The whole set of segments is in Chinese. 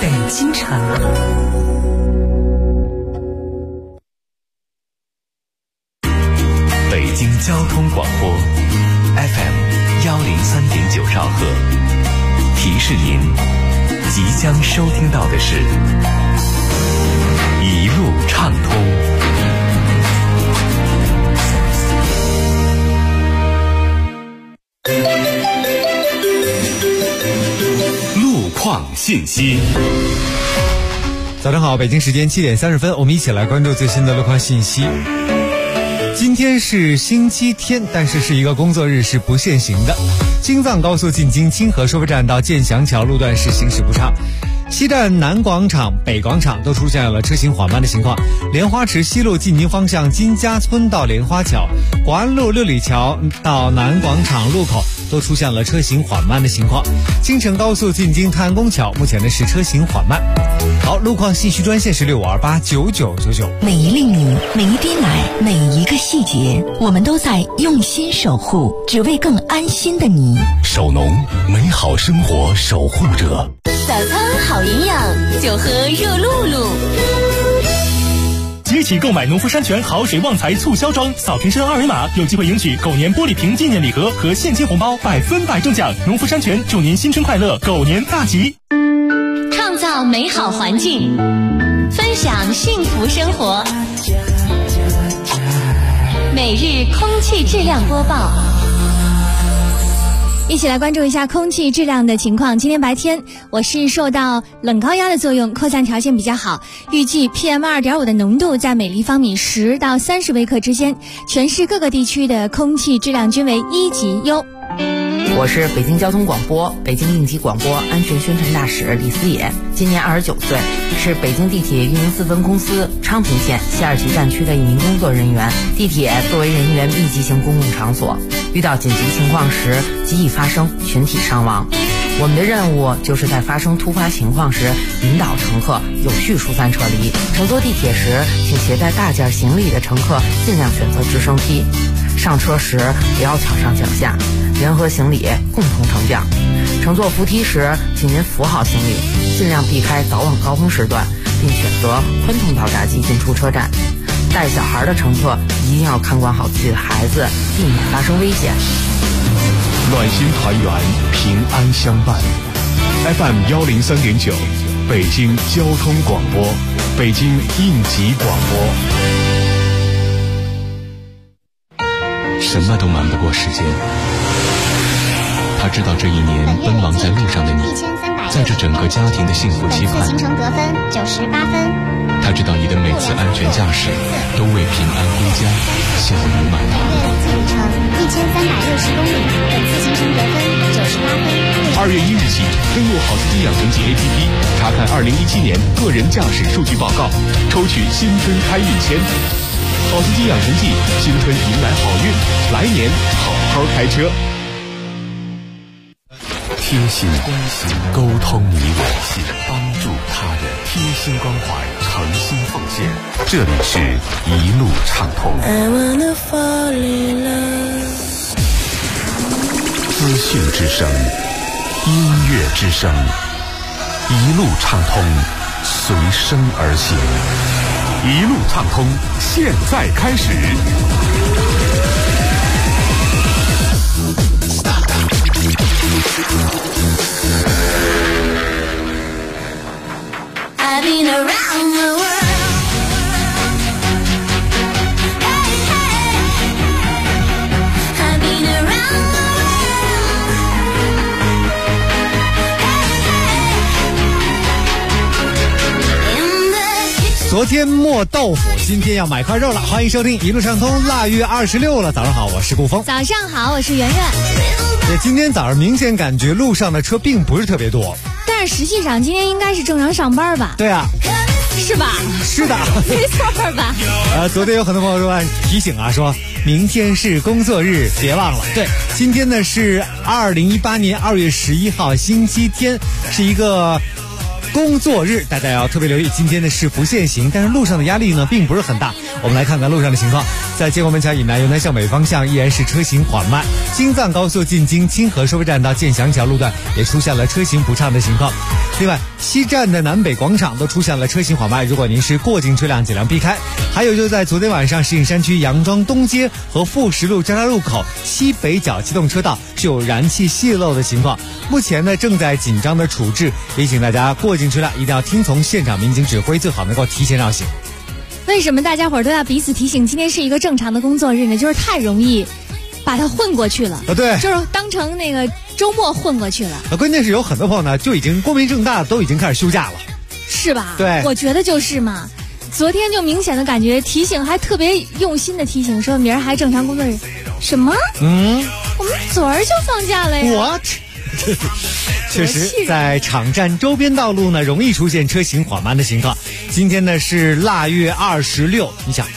北京城。 北京交通广播 FM103.9兆赫，提示您即将收听到的是一路畅通。路况信息。 早上好，北京时间7点30分，我们一起来关注最新的路况信息。今天是星期天，但是是一个工作日，是不限行的。京藏高速进京清河收费站到建祥桥路段是行驶不畅，西站南广场、北广场都出现了车行缓慢的情况。莲花池西路进京方向金家村到莲花桥、广安路六里桥到南广场路口都出现了车行缓慢的情况。京承高速进京泰安宫桥目前呢是车行缓慢。好，路况信息专线是65289999。 每一粒米，每一滴奶，每一个细节，我们都在用心守护，只为更安心的你。 守农，美好生活守护者。 早餐好营养，就喝热露露。 即日起购买农夫山泉好水旺财促销装，扫瓶身2维码，有机会赢取狗年玻璃瓶纪念礼盒和现金红包，100%中奖。农夫山泉祝您新春快乐，狗年大吉！ 创造美好环境，分享幸福生活。每日空气质量播报。 一起来关注一下空气质量的情况。今天白天我是受到冷高压的作用，扩散条件比较好，预计 PM2.5 的浓度在每立方米10到30微克之间，全市各个地区的空气质量均为1级优。 我是北京交通广播北京应急广播安全宣传大使李思野，今年29岁，是北京地铁运营4分公司昌平线西2旗站区的一名工作人员。地铁作为人员密集型公共场所，遇到紧急情况时极易发生群体伤亡。我们的任务就是在发生突发情况时引导乘客有序疏散撤离。乘坐地铁时，请携带大件行李的乘客尽量选择直升梯。上车时不要抢上抢下，人和行李共同乘降。乘坐扶梯时，请您扶好行李，尽量避开早晚高峰时段，并选择宽通道闸机进出车站。带小孩的乘客一定要看管好自己的孩子，避免发生危险。 暖心团圆，平安相伴。FM103.9，北京交通广播，北京应急广播。什么都瞒不过时间，他知道这一年奔忙在路上的你，在这整个家庭的幸福期盼。 行程得分98分。 他知道你的每次安全驾驶都为平安归家笑容满堂。 总里程1360公里，本次行程得分98分。 2月1日起，登录好司机养成记 APP， 查看2017年个人驾驶数据报告，抽取新春开运签。好司机养成记，新春迎来好运，来年好好开车。贴心关心，沟通你我，帮助他人，贴心关怀，诚心奉献。这里是一路畅通。资讯之声，音乐之声，一路畅通，随声而行。一路畅通，现在开始。 I've been around the world. Hey, hey. I've been around the world. Hey, hey. In the kitchen. 昨天磨豆腐，今天要买块肉了。欢迎收听一路畅通，腊月26了。早上好，我是顾峰。 早上好，我是圆圆。 今天早上明显感觉路上的车并不是特别多， 但是实际上今天应该是正常上班吧？ 对啊， 是吧？ 是的， 没错吧？ 昨天有很多朋友说提醒啊，说明天是工作日，别忘了。对，今天呢是2018年2月11号，星期天，是一个工作日，大家要特别留意。今天呢是不限行，但是路上的压力呢并不是很大。我们来看看路上的情况。在建国门桥以南，由南向北方向依然是车行缓慢。京藏高速进京清河收费站到建祥桥路段也出现了车行不畅的情况。 另外，西站的南北广场都出现了车行缓慢，如果您是过境车辆，尽量避开。还有就在昨天晚上，石景山区杨庄东街和富石路交叉路口西北角机动车道是有燃气泄漏的情况，目前呢正在紧张的处置，也请大家过境车辆一定要听从现场民警指挥，最好能够提前绕行。 为什么大家伙都要彼此提醒今天是一个正常的工作日呢？就是太容易把它混过去了， 对， 就是当成那个周末混过去了。 关键是有很多朋友呢就已经光明正大都已经开始休假了， 是吧？ 对， 我觉得就是嘛。昨天就明显的感觉提醒还特别用心的提醒说明儿还正常工作日。什么？我们昨儿就放假了呀。 What？ 确实，在场站周边道路呢，容易出现车行缓慢的情况。今天呢是腊月26，你想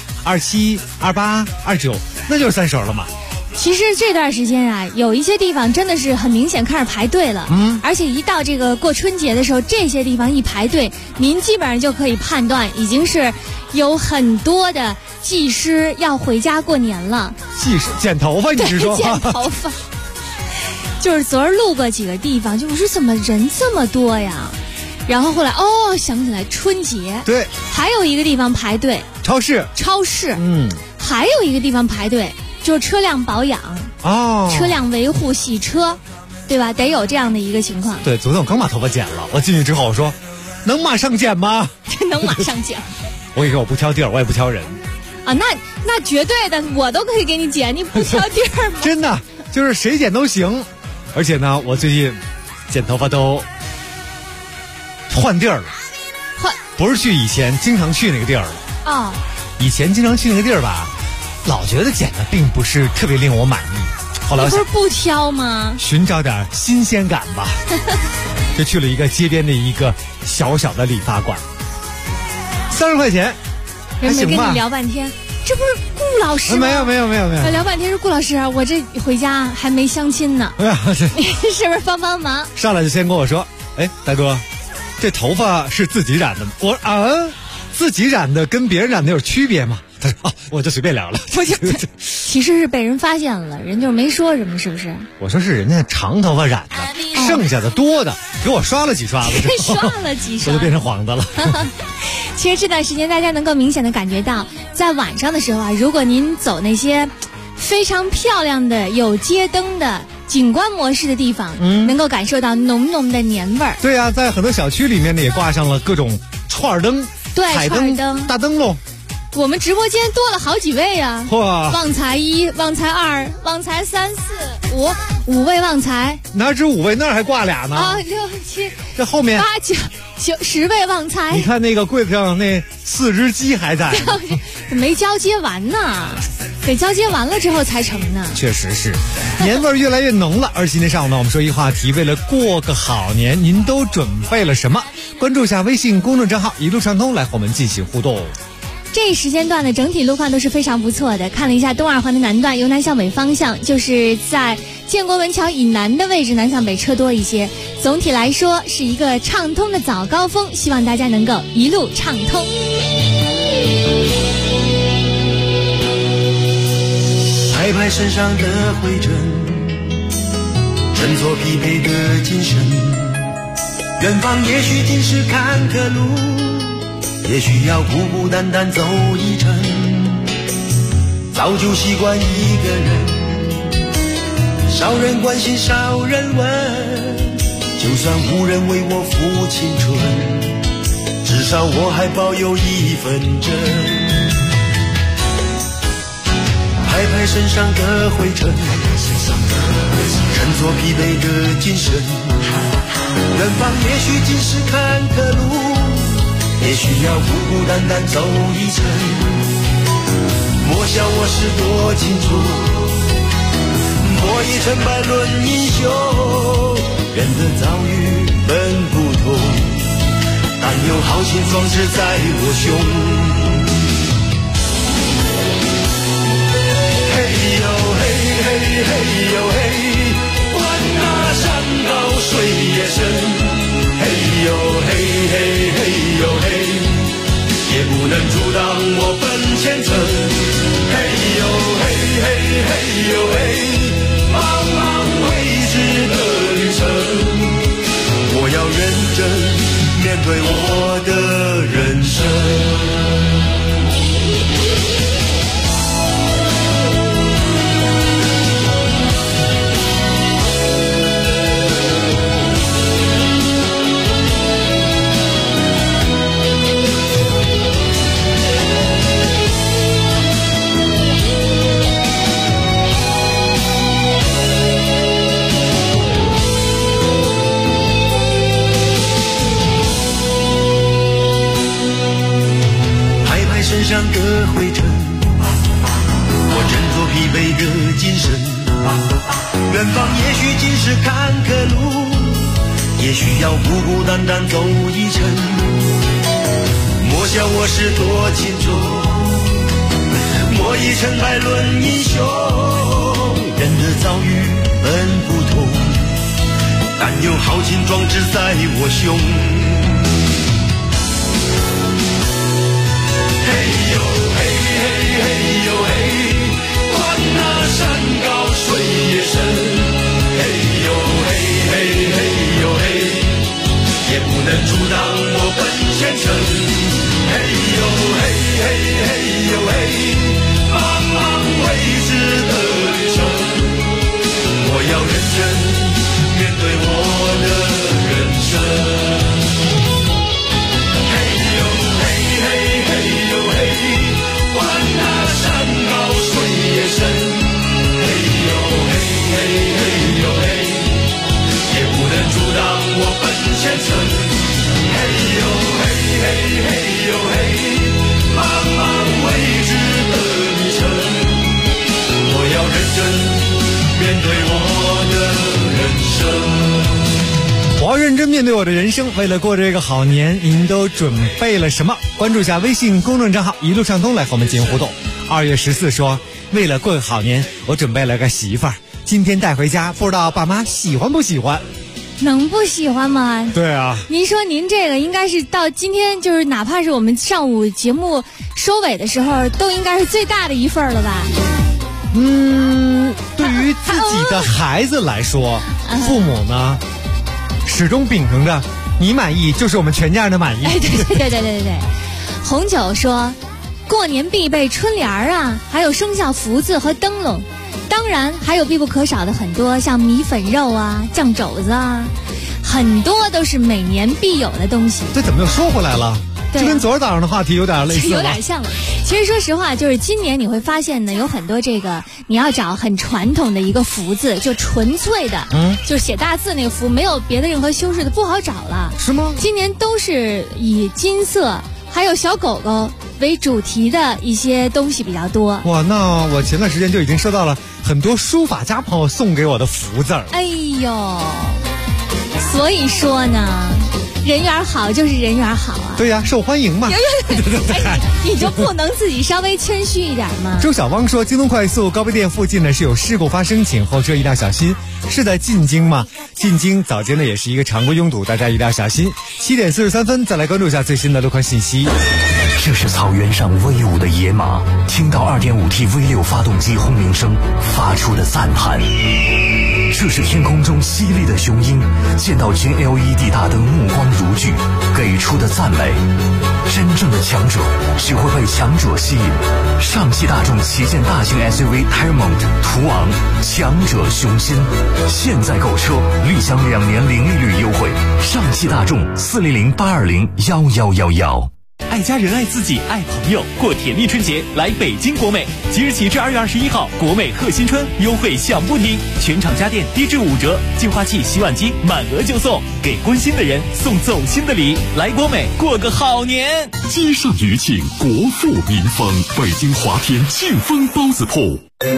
27、28、29，那就是30了嘛。 其实这段时间啊，有一些地方真的是很明显开始排队了，而且一到这个过春节的时候，这些地方一排队，您基本上就可以判断已经是有很多的技师要回家过年了。 技师剪头发，你是说？ 对，剪头发。就是昨儿路过几个地方，就我说怎么人这么多呀？然后后来想起来春节， 对， 还有一个地方排队， 超市， 还有一个地方排队。就是车辆保养车辆维护洗车，对吧？得有这样的一个情况。 对，昨天我刚把头发剪了，我进去之后我说能马上剪吗？ 能马上剪。 我跟你说，我不挑地儿，我也不挑人啊，那绝对的，我都可以给你剪，你不挑地儿吗？ 真的，就是谁剪都行。而且呢，我最近剪头发都换地儿了，不是去以前经常去那个地儿了。以前经常去那个地儿吧，老觉得剪的并不是特别令我满意，后来我想， 你不是不挑吗？ 寻找点新鲜感吧，就去了一个街边的一个小小的理发馆，30块钱， 人没跟你聊半天，这不是顾老师吗？ 没有， 聊半天是顾老师，我这回家还没相亲呢，是不是帮忙？ 上来就先跟我说，哎，大哥，这头发是自己染的吗？我说自己染的跟别人染的有区别吗？他说我就随便聊了。 其实是被人发现了，人就没说什么，是不是？ 我说是人家长头发染的，剩下的多的给我刷了几刷子， 刷了几刷， 我就变成黄的了。 其实这段时间大家能够明显的感觉到，在晚上的时候啊，如果您走那些非常漂亮的有街灯的景观模式的地方，能够感受到浓浓的年味儿。 对啊，在很多小区里面呢也挂上了各种串灯、彩灯、大灯笼。 我们直播间多了好几位啊！ 哇， 旺财1、旺财2、旺财3、4、5位旺财， 哪止5位，那儿还挂俩呢 ！6、7， 这后面 8、9、10位旺财。 你看那个柜子上那4只鸡还在， 没交接完呢，得交接完了之后才成呢。 确实是，年味儿越来越浓了。而今天上午呢，我们说一话题，为了过个好年，您都准备了什么？关注一下微信公众账号一路畅通，来和我们进行互动。 这一时间段的整体路况都是非常不错的。看了一下东二环的南段，由南向北方向，就是在建国文桥以南的位置，南向北车多一些。总体来说是一个畅通的早高峰，希望大家能够一路畅通。 拍拍身上的灰尘，振作疲惫的精神。远方也许尽是坎坷路，也许要孤孤单单走一程，早就习惯一个人，少人关心少人问，就算无人为我付青春，至少我还保有一份真。拍拍身上的灰尘，振作疲惫的精神，远方也许尽是坎坷路，也许要孤孤单单走一程，莫笑我是多清楚，莫以成败论英雄，人的遭遇本不同，但有豪情壮志在我胸。嘿呦嘿嘿嘿呦嘿，管那山高水也深，嘿呦嘿嘿嘿呦嘿，也不能阻挡我奔前程。嘿呦嘿嘿嘿呦嘿，茫茫未知的旅程，我要认真对我的人生。身上的灰尘，我振作疲惫的精神。远方也许尽是坎坷路，也许要孤孤单单走一程。莫笑我是多情种，莫以成败论英雄。人的遭遇本不同，但有豪情壮志在我胸。嘿呦嘿嘿嘿呦嘿，管那山高水也深。嘿呦嘿嘿嘿呦嘿，也不能阻挡我奔前程。嘿呦嘿嘿嘿呦嘿，茫茫未知的旅程，我要认真面对我的人生。阻挡我奔前程，嘿呦嘿嘿嘿呦嘿，茫茫未知的旅程，我要认真面对我的人生。 我要认真面对我的人生，为了过这个好年，您都准备了什么？关注一下微信公众账号一路畅通来和我们进行互动。2月14说，为了过个好年，我准备了个媳妇儿，今天带回家，不知道爸妈喜欢不喜欢？ 能不喜欢吗？ 对啊， 您说您这个应该是到今天，就是哪怕是我们上午节目收尾的时候，都应该是最大的一份了吧？ 对于自己的孩子来说，父母呢始终秉承着你满意就是我们全家人的满意。 哎，对。红酒说，过年必备春联啊，还有生肖福字和灯笼。当然还有必不可少的很多，像米粉肉啊、酱肘子啊，很多都是每年必有的东西。 这怎么又说回来了？这跟昨儿早上的话题有点类似， 有点像了。其实说实话，就是今年你会发现呢，有很多这个你要找很传统的一个福字，就纯粹的，就是写大字那个福，没有别的任何修饰的，不好找了。 是吗？ 今年都是以金色还有小狗狗为主题的一些东西比较多。 哇，那我前段时间就已经收到了很多书法家朋友送给我的福字儿。 哎呦，所以说呢，人缘好就是人缘好啊。 对呀，受欢迎嘛。 哎，你就不能自己稍微谦虚一点吗？ 周小汪说，京东快速高碑店附近呢是有事故发生，请后车一定要小心。是在进京吗？进京早间呢也是一个常规拥堵，大家一定要小心。7点43分，再来关注一下最新的路况信息。 这是草原上威武的野马，听到 2.5T V6 发动机轰鸣声发出的赞叹。这是天空中犀利的雄鹰，见到军 LED 大灯目光如炬，给出的赞美。真正的强者只会被强者吸引。上汽大众旗舰大型 SUV Tyrmont 途昂，强者雄心。现在购车，立享2年零利率优惠。上汽大众400-820-1111。 爱家人爱自己爱朋友，过甜蜜春节来北京国美，即日起至2月21号，国美贺新春优惠响不停，全场家电低至5折，净化器、洗碗机满额就送，给关心的人送走心的礼，来国美过个好年。 街上余庆，国富民丰，北京华天庆丰包子铺。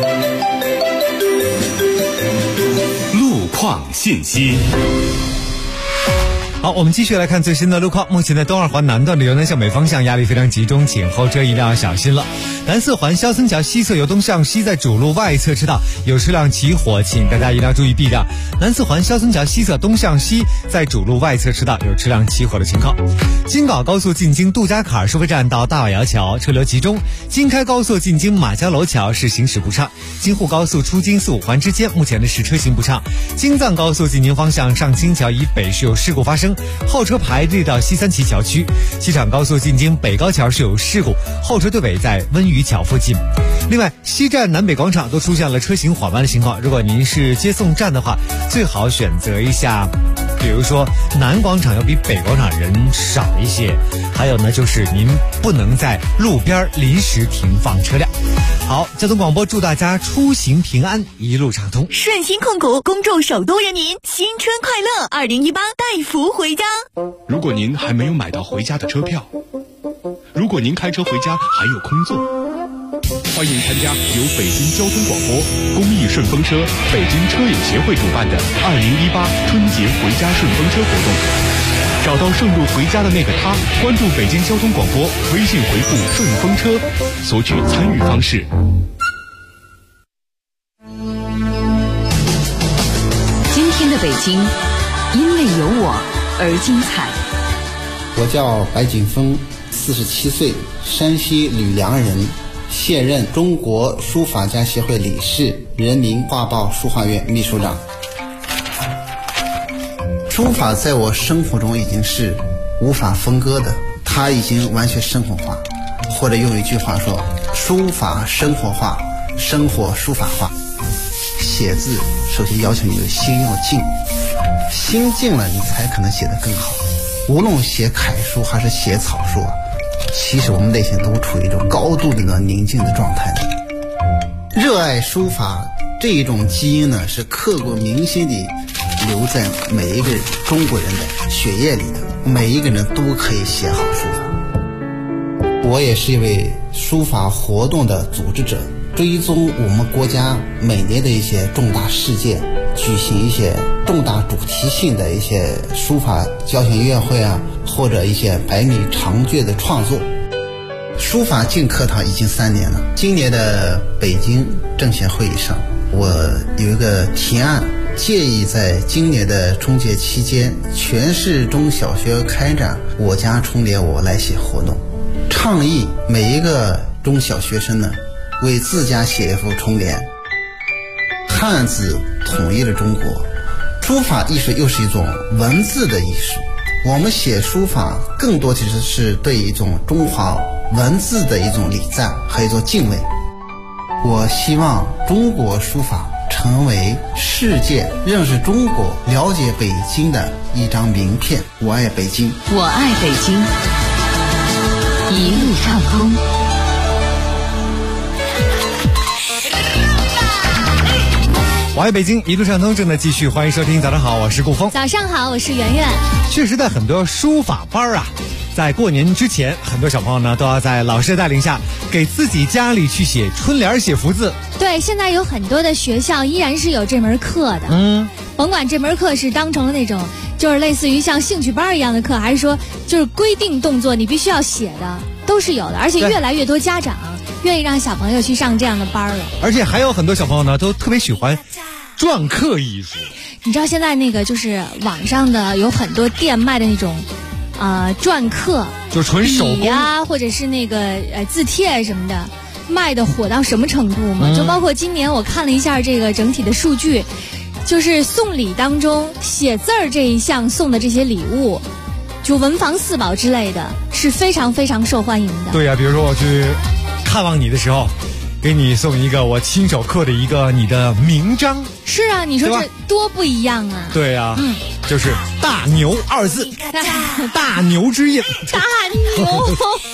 路况信息。 好，我们继续来看最新的路况。目前在东二环南段的由南向北方向压力非常集中，请后车一定要小心了。南四环肖森桥西侧由东向西在主路外侧车道有车辆起火，请大家一定要注意避让。南四环肖森桥西侧东向西在主路外侧车道有车辆起火的情况。京港高速进京杜家坎收费站到大瓦窑桥车流集中，京开高速进京马家楼桥是行驶不畅，京沪高速出京4、5环之间目前的是车行不畅。京藏高速进京方向上清桥以北是有事故发生， 生，后车排队到西三旗桥区。西厂高速进京北高桥是有事故，后车队尾在温榆桥附近。另外，西站南北广场都出现了车行缓慢的情况，如果您是接送站的话，最好选择一下，比如说南广场要比北广场人少一些，还有呢就是您不能在路边临时停放车辆。好，交通广播祝大家出行平安，一路畅通。 顺心控股恭祝首都人民新春快乐，2018带福回家。 如果您还没有买到回家的车票，如果您开车回家还有空座，欢迎参加由北京交通广播、公益顺风车、北京车友协会主办的2018春节回家顺风车活动。找到顺路回家的那个他，关注北京交通广播，微信回复顺风车，索取参与方式。 今天的北京，因为有我而精彩。 我叫白景峰，47岁，山西吕梁人，现任中国书法家协会理事，人民画报书画院秘书长。书法在我生活中已经是无法分割的，它已经完全生活化，或者用一句话说，书法生活化，生活书法化。写字首先要求你的心要静，心静了你才可能写得更好。无论写楷书还是写草书啊，其实我们内心都处于一种高度的宁静的状态。热爱书法这一种基因呢，是刻骨铭心地留在每一个中国人的血液里的，每一个人都可以写好书法。我也是一位书法活动的组织者，追踪我们国家每年的一些重大事件，举行一些重大主题性的一些书法交响音乐会啊，或者一些百米长卷的创作。书法进课堂已经3年了，今年的北京政协会议上，我有一个提案，建议在今年的春节期间，全市中小学开展我家春联我来写活动，倡议每一个中小学生呢，为自家写一副春联。汉字统一了中国，书法艺术又是一种文字的艺术，我们写书法更多其实是对一种中华文字的一种礼赞和一种敬畏。我希望中国书法成为世界认识中国、了解北京的一张名片。我爱北京， 我爱北京，一路畅通。 我爱北京，一路畅通正在继续，欢迎收听。早上好，我是顾峰。 早上好，我是圆圆。 确实，在很多书法班啊，在过年之前，很多小朋友呢都要在老师的带领下，给自己家里去写春联、写福字。 对，现在有很多的学校依然是有这门课的。甭管这门课是当成了那种就是类似于像兴趣班一样的课，还是说就是规定动作你必须要写的，都是有的。而且越来越多家长愿意让小朋友去上这样的班了。 而且还有很多小朋友呢都特别喜欢篆刻艺术。 你知道现在那个就是网上的有很多店卖的那种篆刻， 就纯手工啊，或者是那个字帖什么的，卖的火到什么程度吗？就包括今年我看了一下这个整体的数据，就是送礼当中写字儿这一项送的这些礼物，就文房四宝之类的，是非常非常受欢迎的。 对呀，比如说我去看望你的时候，给你送一个我亲手刻的一个你的名章。 是啊，你说这多不一样啊。 对啊，就是大牛2字，大牛之印。 大牛。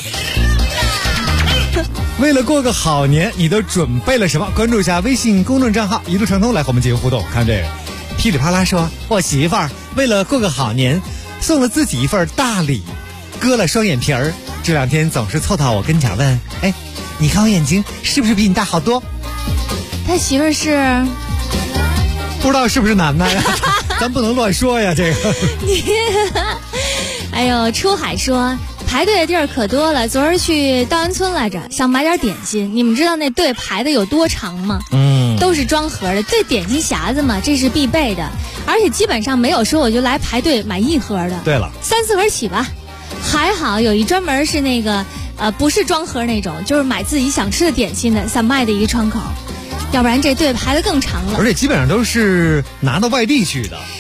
为了过个好年，你都准备了什么？关注一下微信公众账号一路畅通，来和我们进行互动。看这个噼里啪啦说，我媳妇儿为了过个好年，送了自己一份大礼，割了双眼皮儿，这2天总是凑到我跟前问，哎，你看我眼睛是不是比你大好多？ 他媳妇儿是不知道是不是男的呀？咱不能乱说呀，这个。 哎呦，出海说排队的地儿可多了，昨儿去稻安村来着，想买点点心。你们知道那队排的有多长吗？都是装盒的，对，点心匣子嘛，这是必备的。而且基本上没有说我就来排队买1盒的。 对了 ，3、4盒起吧。还好有一专门是那个不是装盒那种，就是买自己想吃的点心的散卖的一个窗口。要不然这队排得更长了， 而且基本上都是拿到外地去的。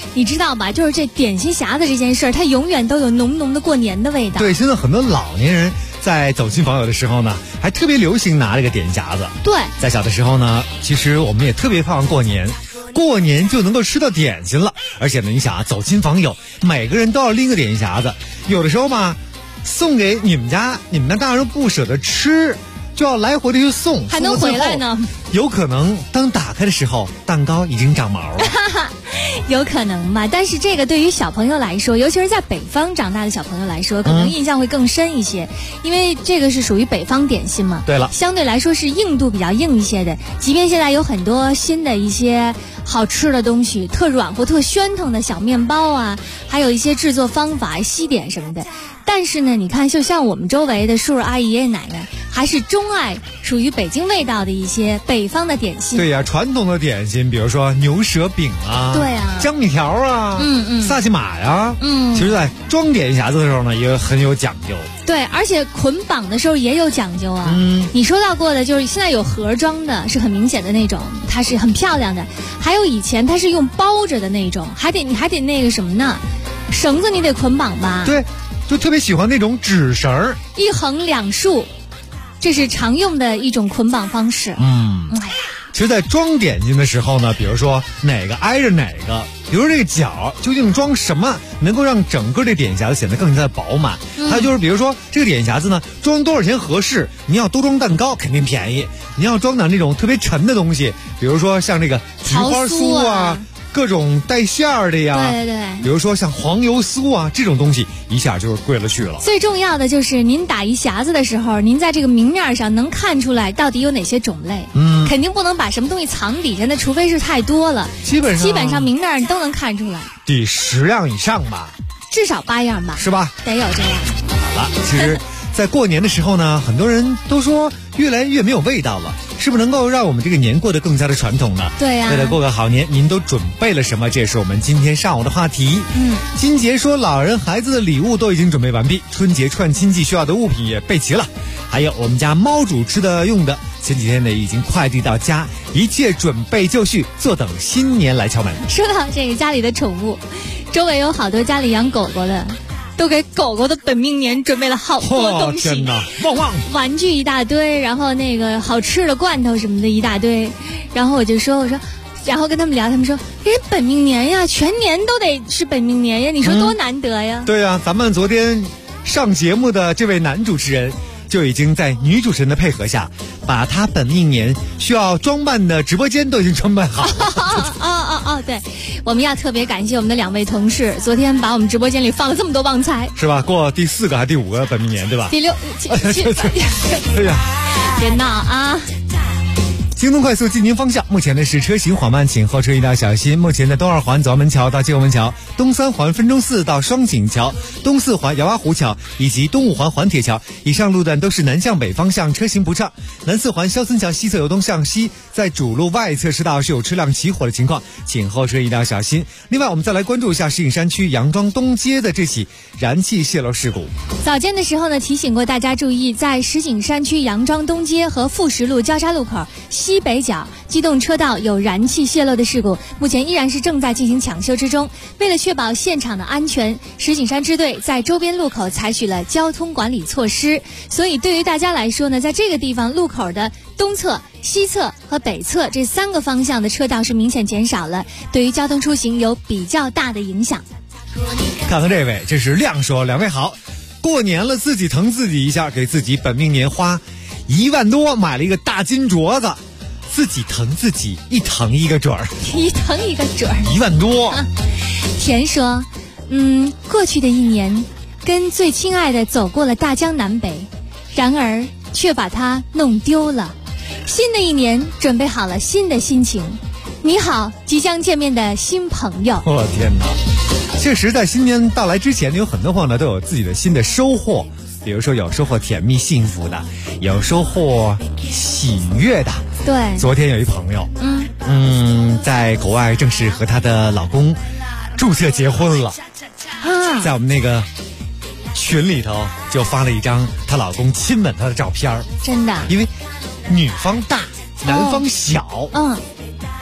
你知道吧？就是这点心匣子这件事儿，它永远都有浓浓的过年的味道。 对，现在很多老年人在走亲访友的时候呢，还特别流行拿这个点心匣子。 对， 在小的时候呢，其实我们也特别盼望过年。过年就能够吃到点心了，而且呢，你想啊，走亲访友，每个人都要拎个点心匣子，有的时候嘛，送给你们家大人不舍得吃，就要来回的去送， 还能回来呢。 有可能当打开的时候，蛋糕已经长毛了。 有可能吧，但是这个对于小朋友来说，尤其是在北方长大的小朋友来说，可能印象会更深一些，因为这个是属于北方点心嘛。 对了， 相对来说是硬度比较硬一些的，即便现在有很多新的一些好吃的东西，特软和特暄腾的小面包啊，还有一些制作方法、西点什么的。但是呢，你看，就像我们周围的叔叔阿姨、爷爷奶奶，还是钟爱属于北京味道的一些北方的点心。 对呀，传统的点心，比如说牛舌饼啊， 对啊， 江米条啊，萨琪玛呀，其实在装点心匣子的时候呢，也很有讲究。 对，而且捆绑的时候也有讲究啊。你说到过的，就是现在有盒装的，是很明显的那种，它是很漂亮的；还有以前它是用包着的那种，你还得那个什么呢？绳子你得捆绑吧？ 对，就特别喜欢那种纸绳， 一横两竖，这是常用的一种捆绑方式。哎呀， 其实在装点心的时候呢，比如说哪个挨着哪个，比如说这个角究竟装什么能够让整个这点匣子显得更加的饱满，还有就是比如说这个点匣子呢装多少钱合适，你要多装蛋糕肯定便宜，你要装点那种特别沉的东西，比如说像这个菊花酥啊，各种带馅儿的呀， 对， 比如说像黄油酥啊，这种东西一下就是贵了去了。 最重要的就是您打一匣子的时候，您在这个明面上能看出来到底有哪些种类，肯定不能把什么东西藏底下，那除非是太多了，基本上明面都能看出来， 得10样以上吧， 至少8样吧， 是吧？ 得有这样。 好了，其实在过年的时候呢，很多人都说越来越没有味道了，是不是能够让我们这个年过得更加的传统呢？ 对呀， 为了过个好年，您都准备了什么？这也是我们今天上午的话题。金杰说，老人孩子的礼物都已经准备完毕，春节串亲戚需要的物品也备齐了，还有我们家猫主吃的用的，前几天呢已经快递到家，一切准备就绪，坐等新年来敲门。 说到这个家里的宠物，周围有好多家里养狗狗的，都给狗狗的本命年准备了好多东西， 天哪，旺旺玩具一大堆，然后那个好吃的罐头什么的一大堆，然后我说，然后跟他们聊，他们说人本命年呀，全年都得是本命年呀，你说多难得呀。 对呀，咱们昨天上节目的这位男主持人就已经在女主持人的配合下，把他本命年需要装扮的直播间都已经装扮好了。 对，我们要特别感谢我们的2位同事，昨天把我们直播间里放了这么多旺财， 是吧？过第4个还是第5个本命年，对吧？ 第6、7，对呀，别闹啊！ 京东快速进京方向，目前呢是车行缓慢，请后车一定要小心。目前的东2环左安门桥到金湖门桥，东3环分钟寺到双井桥，东4环姚洼湖桥以及东5环环铁桥，以上路段都是南向北方向车行不畅。南4环肖森桥西侧由东向西，在主路外侧车道是有车辆起火的情况，请后车一定要小心。另外，我们再来关注一下石景山区杨庄东街的这起燃气泄漏事故。 早间的时候呢，提醒过大家注意，在石景山区杨庄东街和富石路交叉路口西北角机动车道有燃气泄漏的事故，目前依然是正在进行抢修之中。为了确保现场的安全，石景山支队在周边路口采取了交通管理措施。所以对于大家来说呢，在这个地方路口的东侧、西侧和北侧这3个方向的车道是明显减少了，对于交通出行有比较大的影响。 看看这位，这是亮说：2位好，过年了自己疼自己一下，给自己本命年花1万多买了一个大金镯子，自己疼自己，一疼一个准儿， 一疼一个准儿 ，1万多。 田说，过去的1年，跟最亲爱的走过了大江南北，然而却把它弄丢了。新的1年，准备好了新的心情。你好，即将见面的新朋友。 我天哪！确实，在新年到来之前，有很多朋友呢都有自己的新的收获。比如说有收获甜蜜幸福的，有收获喜悦的。 对， 昨天有一朋友，在国外正式和她的老公注册结婚了，在我们那个群里头就发了一张她老公亲吻她的照片。 真的？ 因为女方大，男方小，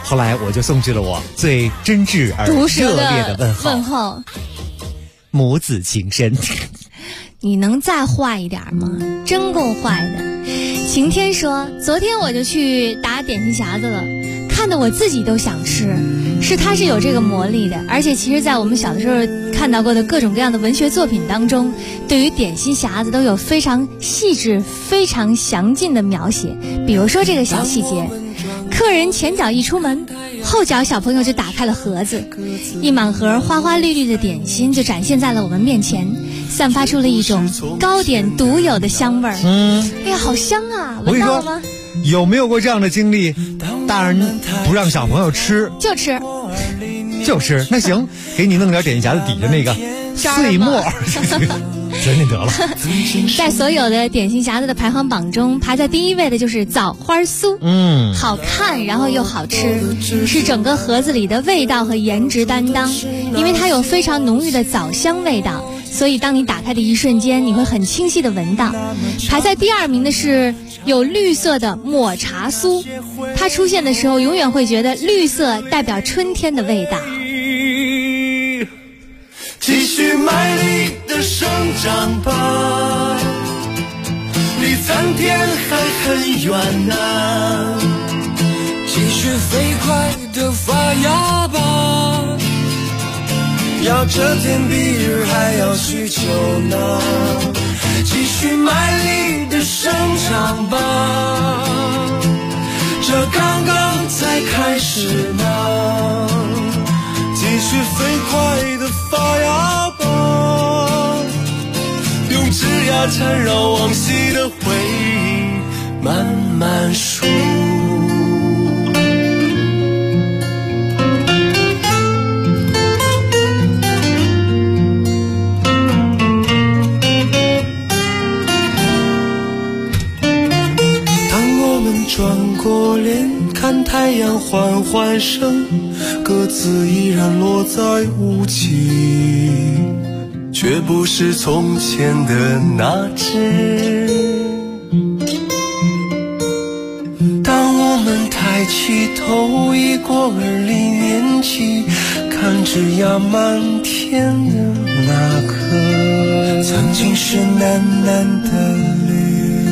后来我就送去了我最真挚而热烈的问候，母子情深。 你能再坏一点吗？真够坏的。晴天说，昨天我就去打点心匣子了，看得我自己都想吃。它是有这个魔力的，而且其实在我们小的时候看到过的各种各样的文学作品当中，对于点心匣子都有非常细致非常详尽的描写。比如说这个小细节，客人前脚一出门，后脚小朋友就打开了盒子，一满盒花花绿绿的点心就展现在了我们面前，散发出了一种糕点独有的香味儿。哎呀，好香啊！闻到了吗？ 有没有过这样的经历？大人不让小朋友吃， 就吃。 那行，给你弄点点心匣子底下那个碎末，真的得了。 在所有的点心匣子的排行榜中，排在第一位的就是枣花酥。好看，然后又好吃，是整个盒子里的味道和颜值担当，因为它有非常浓郁的枣香味道。所以当你打开的一瞬间，你会很清晰地闻到。排在第二名的是有绿色的抹茶酥，它出现的时候永远会觉得绿色代表春天的味道。 继续卖力的生长吧，离参天还很远啊，继续飞快的发芽吧，要这天比日还要需求呢，继续卖力的生长吧，这刚刚才开始呢，继续飞快的发芽吧，用枝桠缠绕往昔的回忆慢慢数。转过脸看太阳缓缓升，鸽子依然落在雾气，却不是从前的那只。当我们抬起头，已过而立年纪，看枝桠满天的那颗，曾经是喃喃的绿。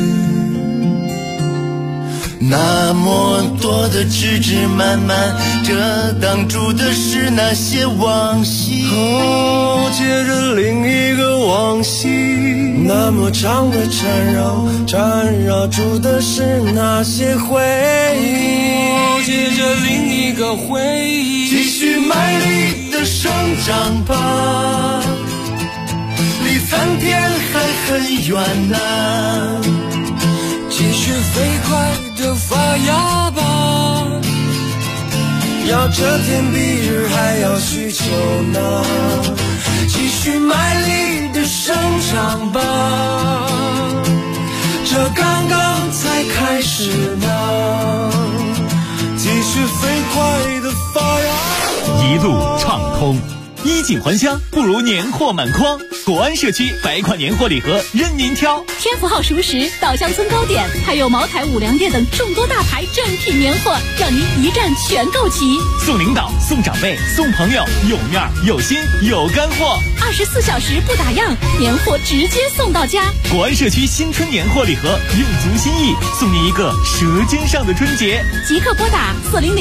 那么多的枝枝蔓蔓，遮挡住的是那些往昔，接着另一个往昔，那么长的缠绕住的是那些回忆，接着另一个回忆，继续卖力的生长吧，离参天还很远啊，继续飞快的发芽吧，要这天比日还要需求呢，继续卖力的生长吧，这刚刚才开始呢，继续飞快的发芽， 一路畅通。衣锦还乡不如年货满筐，国安社区百款年货礼盒任您挑， 天府号熟食、稻香村糕点，还有茅台、五粮液等众多大牌正品年货，让您一站全购齐。 送领导、送长辈、送朋友，有面有心有干货 ，24小时不打烊，年货直接送到家。 国安社区新春年货礼盒，用足心意，送您一个舌尖上的春节。 即刻拨打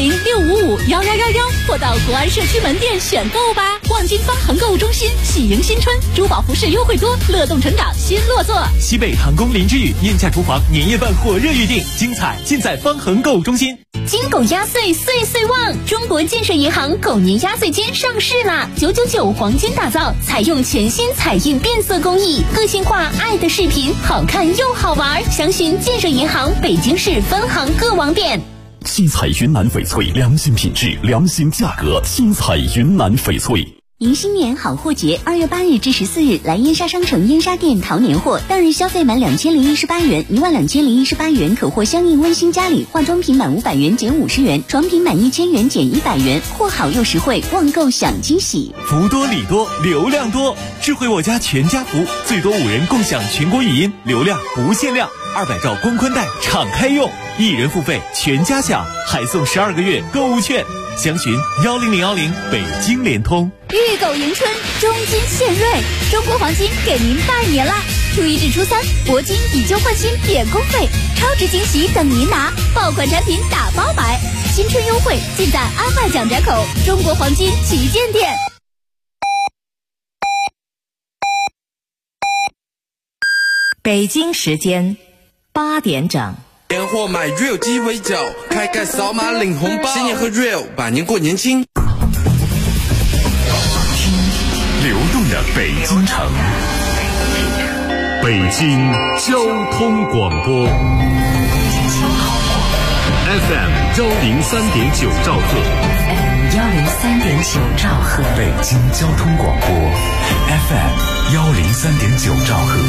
400-655-1111，或到国安社区门店选购吧。望京方恒购物中心喜迎新春，珠宝服饰优惠多，乐动成长新落座。 西北航空林之宇燕价厨房年夜饭火热预定，精彩尽在方恒购物中心。 金狗压岁岁岁旺，中国建设银行狗年压岁金上市啦！999黄金打造，采用全新彩印变色工艺，个性化爱的视频，好看又好玩。详询建设银行北京市分行各网点。 七彩云南翡翠，良心品质，良心价格。七彩云南翡翠。 迎新年好货节，2月8日至14日，来燕莎商城燕莎店淘年货，当日消费满2018元，12018元可获相应温馨佳礼，化妆品满500元减50元，床品满1000元减100元，货好又实惠，旺购享惊喜。 福多礼多，流量多，智慧我家全家福，最多5人共享全国语音，流量不限量，200兆光宽带敞开用，1人付费全家享， 还送12个月购物券，详询10010北京联通。 预购迎春，中金献瑞，中国黄金给您拜年啦！初1至初3，铂金以旧换新免工费，超值惊喜等您拿，爆款产品打包买，新春优惠尽在安迈蒋宅口中国黄金旗舰店。 北京时间8点整。 年货买 Real 鸡尾酒，开盖扫码领红包，新年喝 Real， 百年过年轻。 流动的北京城，北京交通广播 FM 103.9兆赫 103.9兆赫， 北京交通广播 FM 103.9兆赫。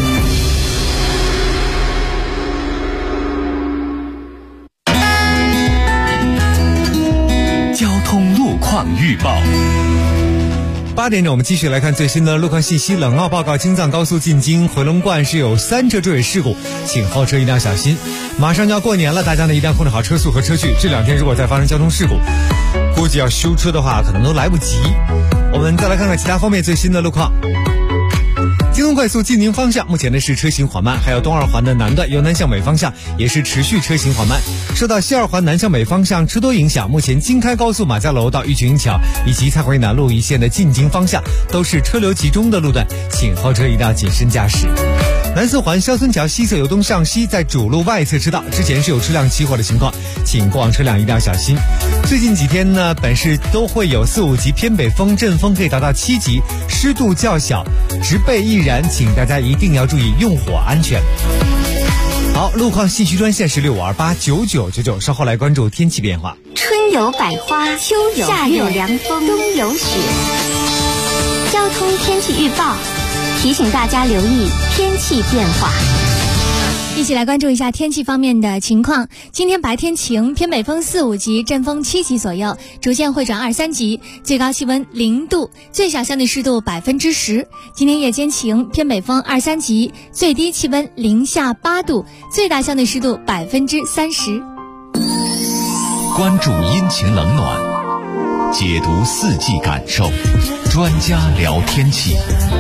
交通路况预报。 8点整，我们继续来看最新的路况信息。冷奥报告：京藏高速进京回龙观是有3车坠毁事故，请后车一定要小心。马上就要过年了，大家呢一定要控制好车速和车距。这2天如果再发生交通事故，估计要修车的话，可能都来不及。我们再来看看其他方面最新的路况。京东快速进宁方向目前呢是车行缓慢，还有东2环的南段由南向北方向也是持续车行缓慢。受到西2环南向北方向车多影响，目前京开高速马家楼到玉群桥以及蔡回南路一线的进京方向都是车流集中的路段，请后车一定要谨慎驾驶。南4环肖村桥西侧由东向西，在主路外侧车道之前是有车辆起火的情况，请过往车辆一定要小心。最近几天呢，本市都会有4、5级偏北风，阵风可以达到7级，湿度较小，植被易燃，请大家一定要注意用火安全。好，路况信息专线是65289999，稍后来关注天气变化。 春有百花，秋有夏有凉风，冬有雪。交通天气预报提醒大家留意天气变化。 一起来关注一下天气方面的情况。今天白天晴，偏北风4、5级，阵风7级左右，逐渐会转2、3级，最高气温0度，最小相对湿度10%。今天夜间晴，偏北风2、3级，最低气温零下8度，最大相对湿度30%。 关注阴晴冷暖，解读4季感受，专家聊天气。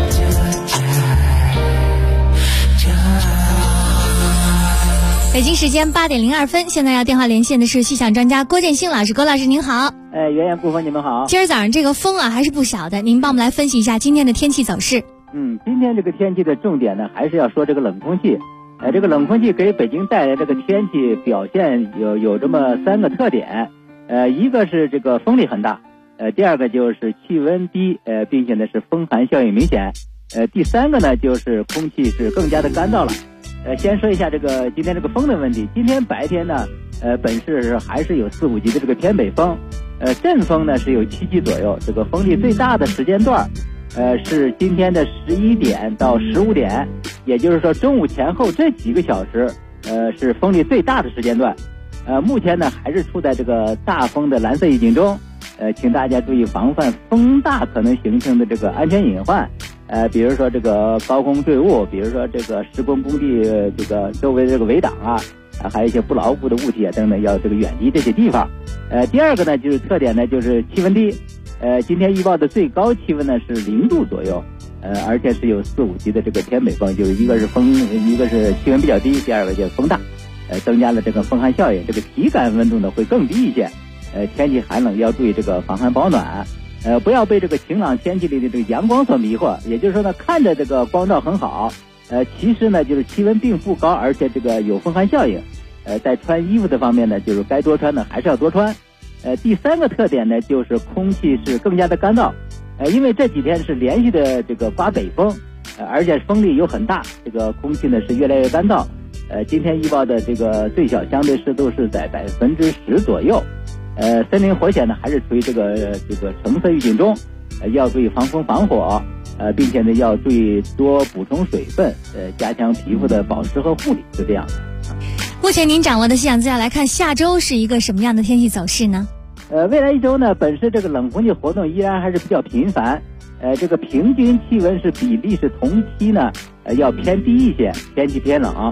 北京时间8点02分，现在要电话连线的是气象专家郭建兴老师。郭老师您好。 圆圆、顾峰你们好。 今儿早上这个风啊还是不小的，您帮我们来分析一下今天的天气走势。 今天这个天气的重点呢，还是要说这个冷空气。这个冷空气给北京带来这个天气表现有这么3个特点。一个是这个风力很大，第2个就是气温低，并且呢是风寒效应明显。第3个呢就是空气是更加的干燥了。先说一下这个今天这个风的问题。今天白天呢，本市还是有4、5级的这个偏北风，阵风呢是有7级左右。这个风力最大的时间段，是今天的11点到15点，也就是说中午前后这几个小时，是风力最大的时间段。目前呢还是处在这个大风的蓝色预警中，请大家注意防范风大可能形成的这个安全隐患。比如说这个高空坠物，比如说这个施工工地这个周围的这个围挡啊，还有一些不牢固的物体啊等等，要这个远离这些地方。第2个呢就是特点呢就是气温低，今天预报的最高气温呢是0度左右，而且是有4、5级的这个偏北风，就是一个是风，一个是气温比较低，第2个就是风大，增加了这个风寒效应，这个体感温度呢会更低一些。天气寒冷要注意这个防寒保暖。不要被这个晴朗天气里的这个阳光所迷惑，也就是说呢，看着这个光照很好，其实呢就是气温并不高，而且这个有风寒效应。在穿衣服的方面呢，就是该多穿的还是要多穿。第3个特点呢，就是空气是更加的干燥，因为这几天是连续的这个刮北风，而且风力又很大，这个空气呢是越来越干燥。今天预报的这个最小相对湿度是在10%左右。森林火险呢还是处于这个橙色预警中，要注意防风防火，并且呢要注意多补充水分，加强皮肤的保湿和护理，是这样的。 目前您掌握的气象资料来看，下周是一个什么样的天气走势呢？ 未来1周呢，本市这个冷空气活动依然还是比较频繁，这个平均气温是比历史同期呢要偏低一些，天气偏冷。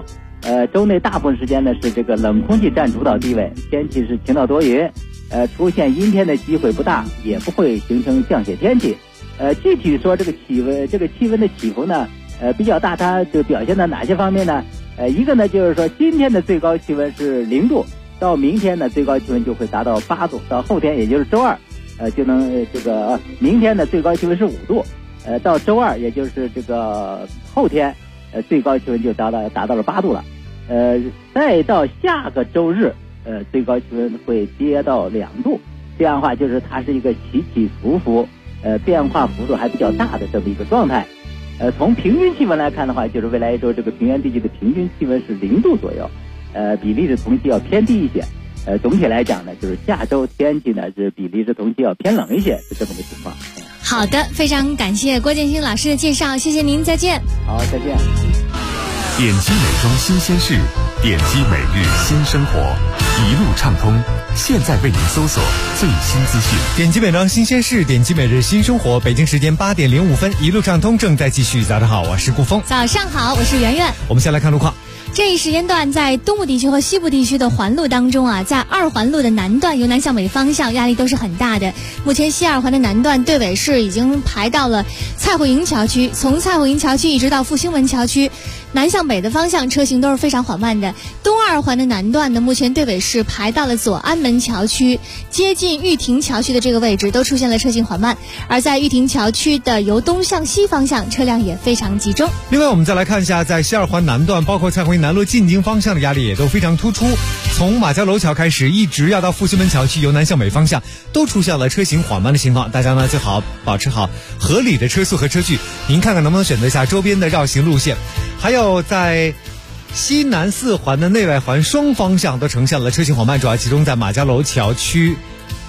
周内大部分时间呢是这个冷空气占主导地位，天气是晴到多云，出现阴天的机会不大，也不会形成降雪天气。具体说这个气温的起伏呢，比较大，它就表现在哪些方面呢？一个呢就是说今天的最高气温是0度，到明天呢最高气温就会达到8度，到后天也就是周二，就能明天的最高气温是5度，到周二也就是这个后天，最高气温就达到了8度了。再到下个周日，最高气温会跌到2度，这样的话就是它是一个起起伏伏，变化幅度还比较大的这么一个状态。从平均气温来看的话，就是未来一周这个平原地区的平均气温是0度左右，比历史同期要偏低一些。总体来讲呢，就是下周天气呢是比历史同期要偏冷一些，是这么个情况。 好的，非常感谢郭建新老师的介绍，谢谢您，再见。 好，再见。 点击美妆新鲜事，点击每日新生活，一路畅通。现在为您搜索最新资讯。 点击美妆新鲜事，点击每日新生活。北京时间8点05分，一路畅通正在继续。早上好，我是顾峰。 早上好，我是圆圆。 我们先来看路况。 这一时间段，在东部地区和西部地区的环路当中啊，在2环路的南段由南向北方向压力都是很大的。目前西2环的南段队尾是已经排到了蔡慧营桥区，从蔡慧营桥区一直到复兴门桥区，南向北的方向车行都是非常缓慢的。东2环的南段呢，目前队尾是排到了左安门桥区，接近玉亭桥区的这个位置都出现了车行缓慢。而在玉亭桥区的由东向西方向车辆也非常集中。 另外我们再来看一下，在西2环南段，包括蔡慧南路进京方向的压力也都非常突出，从马家楼桥开始一直要到复兴门桥区由南向北方向都出现了车行缓慢的情况，大家呢最好保持好合理的车速和车距，您看看能不能选择一下周边的绕行路线。还有在西南4环的内外环双方向都呈现了车行缓慢，主要集中在马家楼桥区、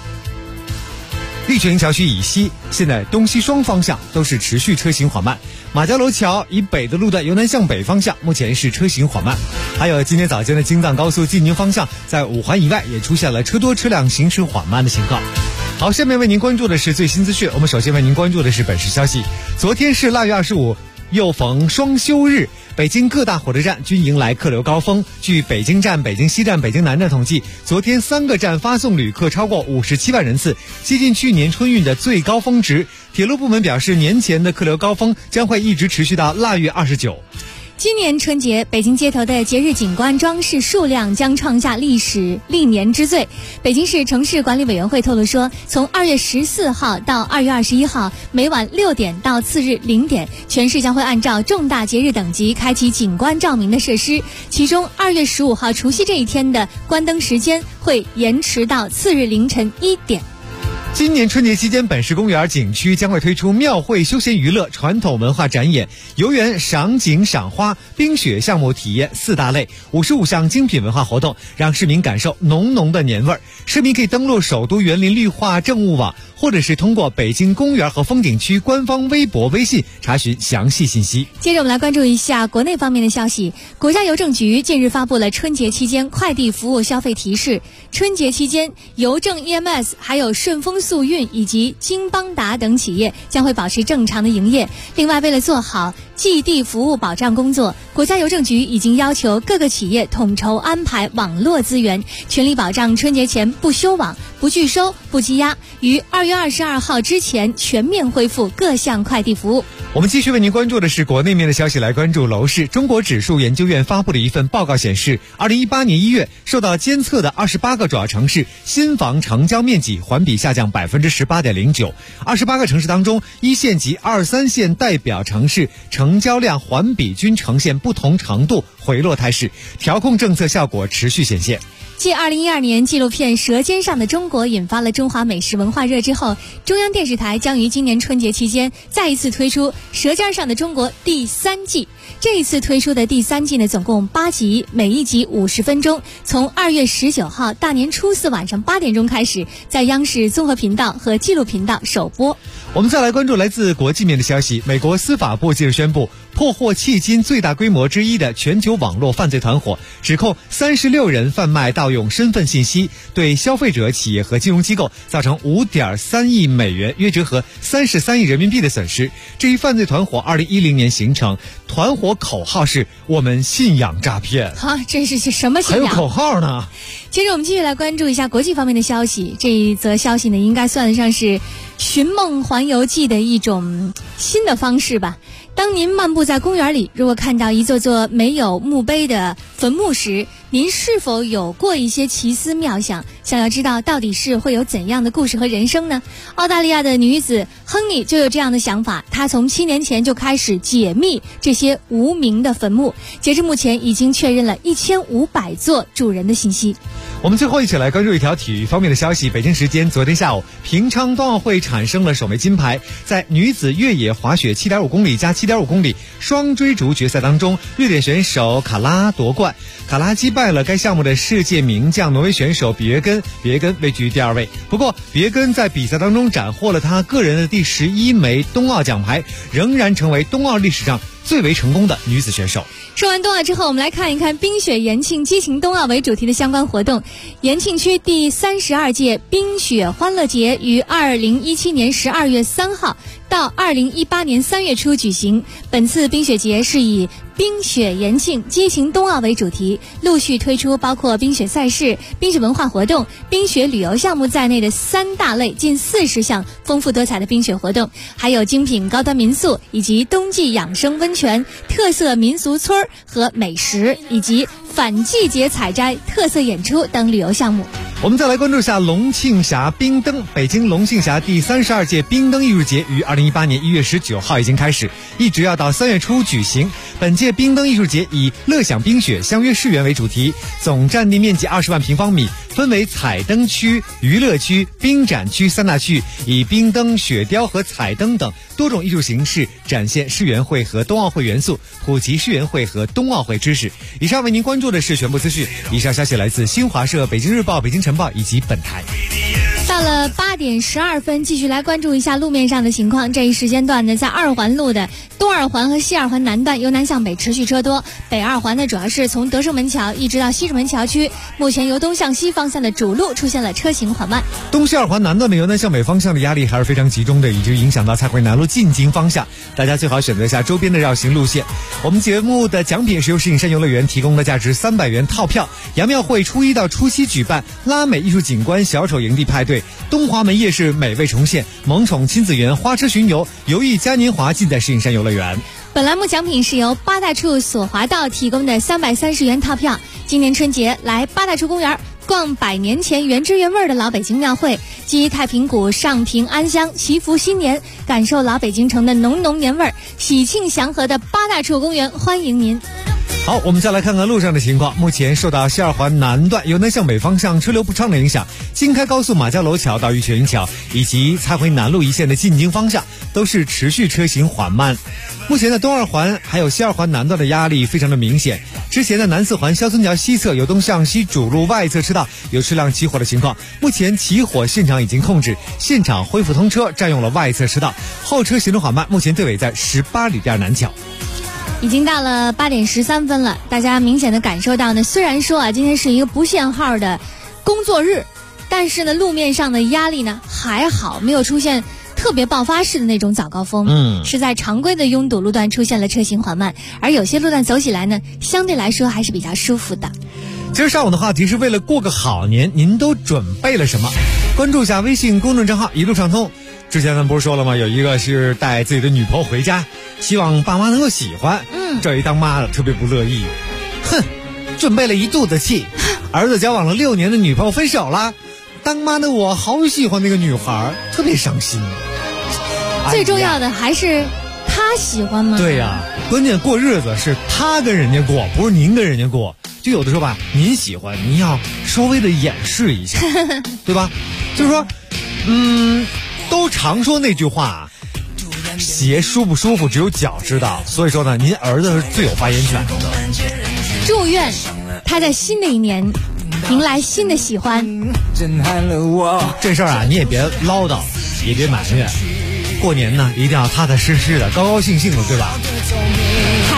绿泉营桥区以西，现在东西双方向都是持续车行缓慢。马家楼桥以北的路段由南向北方向目前是车行缓慢。还有今天早间的京藏高速进京方向，在5环以外也出现了车多车辆行驶缓慢的情况。好，下面为您关注的是最新资讯。我们首先为您关注的是本市消息。昨天是腊月25，又逢双休日，北京各大火车站均迎来客流高峰。据北京站、北京西站、北京南站统计，昨天3个站发送旅客超过57万人次，接近去年春运的最高峰值。铁路部门表示，年前的客流高峰将会一直持续到腊月29。 今年春节，北京街头的节日景观装饰数量将创下历年之最。北京市城市管理委员会透露说，从2月14号到2月21号，每晚6点到次日0点，全市将会按照重大节日等级开启景观照明的设施。其中2月15号除夕这一天的关灯时间会延迟到次日凌晨1点。 今年春节期间，本市公园景区将会推出庙会、休闲娱乐、传统文化展演、游园、赏景、赏花、冰雪项目体验4大类，55项精品文化活动，让市民感受浓浓的年味儿。市民可以登录首都园林绿化政务网，或者是通过北京公园和风景区官方微博、微信查询详细信息。 接着我们来关注一下国内方面的消息。国家邮政局近日发布了春节期间快递服务消费提示。春节期间，邮政 EMS 还有顺丰速运以及京邦达等企业将会保持正常的营业。另外，为了做好寄递服务保障工作，国家邮政局已经要求各个企业统筹安排网络资源，全力保障春节前不休网、不拒收、不积压，于2月22号之前全面恢复各项快递服务。 我们继续为您关注的是国内面的消息，来关注楼市。中国指数研究院发布了一份报告显示，2018年1月受到监测的28个主要城市新房成交面积环比下降18.09%。28个城市当中，1线及2、3线代表城市成交量环比均呈现不同程度回落态势，调控政策效果持续显现。 继2012年纪录片《舌尖上的中国》引发了中华美食文化热之后，中央电视台将于今年春节期间再一次推出《舌尖上的中国》第3季。这一次推出的第3季呢，总共8集，每一集50分钟，从2月19号大年初4晚上8点钟开始，在央视综合频道和纪录频道首播。 我们再来关注来自国际面的消息。美国司法部近日宣布， 破获迄今最大规模之一的全球网络犯罪团伙，指控36人贩卖盗用身份信息，对消费者、企业和金融机构造成5.3亿美元，约折合33亿人民币的损失。这一犯罪团伙2010年形成，团伙口号是我们信仰诈骗。 这是什么信仰？ 还有口号呢。 接着我们继续来关注一下国际方面的消息。这一则消息呢，应该算得上是寻梦环游记的一种新的方式吧。当您漫步在公园里，如果看到一座座没有墓碑的坟墓时，您是否有过一些奇思妙想，想要知道到底是会有怎样的故事和人生呢？澳大利亚的女子亨利就有这样的想法，她从7年前就开始解密这些无名的坟墓，截至目前已经确认了1500座主人的信息。 我们最后一起来关注一条体育方面的消息。北京时间昨天下午，平昌冬奥会产生了首枚金牌，在女子越野滑雪7.5公里加7.5公里双追逐决赛当中，瑞典选手卡拉夺冠。卡拉击败了该项目的世界名将挪威选手比约根，比约根位居第2位。不过比约根在比赛当中斩获了他个人的第11枚冬奥奖牌，仍然成为冬奥历史上最为成功的女子选手。 说完冬奥之后，我们来看一看冰雪延庆激情冬奥为主题的相关活动。延庆区第32届冰雪欢乐节于2017年12月3号到2018年3月初举行。本次冰雪节是以冰雪延庆激情冬奥为主题，陆续推出包括冰雪赛事、冰雪文化活动、冰雪旅游项目在内的3大类近40项丰富多彩的冰雪活动，还有精品高端民宿以及冬季养生温泉、特色民俗村和美食，以及反季节采摘、特色演出等旅游项目。 我们再来关注一下龙庆峡冰灯。北京龙庆峡第32届冰灯艺术节于2018年1月19号已经开始，一直要到3月初举行。本届冰灯艺术节以乐享冰雪相约世园为主题，总占地面积20万平方米，分为彩灯区、娱乐区、冰展区3大区，以冰灯、雪雕和彩灯等多种艺术形式展现世园会和冬奥会元素，普及世园会和冬奥会知识。以上为您关注的是全部资讯。以上消息来自新华社、北京日报、北京晨报以及本台。 到了8点12分，继续来关注一下路面上的情况。这一时间段呢，在2环路的东2环和西2环南段由南向北持续车多，北2环呢主要是从德胜门桥一直到西直门桥区，目前由东向西方向的主路出现了车行缓慢。 东西2环南段的由南向北方向的压力还是非常集中的，以及影响到蔡回南路进京方向，大家最好选择一下周边的绕行路线。我们节目的奖品是由石景山游乐园提供的价值300元套票。杨庙会初1到初7举办拉美艺术景观小丑营地派对，东华门夜市美味重现，萌宠亲子园花车巡游，游艺嘉年华尽在石景山游乐园。 本栏目奖品是由八大处索华道提供的330元套票。今年春节来八大处公园逛100年前原汁原味的老北京庙会，积太平谷上庭安香，祈福新年，感受老北京城的浓浓年味儿，喜庆祥和的八大处公园欢迎您。 好，我们再来看看路上的情况。目前受到西2环南段由南向北方向车流不畅的影响，京开高速马家楼桥到玉泉桥以及蔡回南路一线的进京方向都是持续车行缓慢。目前的东2环还有西2环南段的压力非常的明显。之前的南4环肖村桥西侧由东向西主路外侧车道有车辆起火的情况，目前起火现场已经控制，现场恢复通车，占用了外侧车道，后车行动缓慢，目前队尾在18里店南桥。 已经到了8点13分了，大家明显的感受到呢，虽然说今天是一个不限号的工作日，但是呢路面上的压力呢还好，没有出现特别爆发式的那种早高峰，是在常规的拥堵路段出现了车行缓慢，而有些路段走起来呢相对来说还是比较舒服的。 今儿上午的话题是为了过个好年，您都准备了什么？关注一下微信公众账号一路畅通。之前咱不是说了吗，有一个是带自己的女朋友回家，希望爸妈能够喜欢，这一当妈的特别不乐意，哼，准备了一肚子气，儿子交往了6年的女朋友分手了，当妈的我好喜欢那个女孩，特别伤心。 最重要的还是他喜欢吗？ 对呀，关键过日子是他跟人家过，不是您跟人家过。就有的时候吧，您喜欢，您要稍微的掩饰一下，对吧？就是说，都常说那句话，鞋舒不舒服只有脚知道。所以说呢，您儿子是最有发言权的。 祝愿他在新的一年迎来新的喜欢。 这事儿啊，你也别唠叨，也别埋怨。过年呢，一定要踏踏实实的，高高兴兴的，对吧？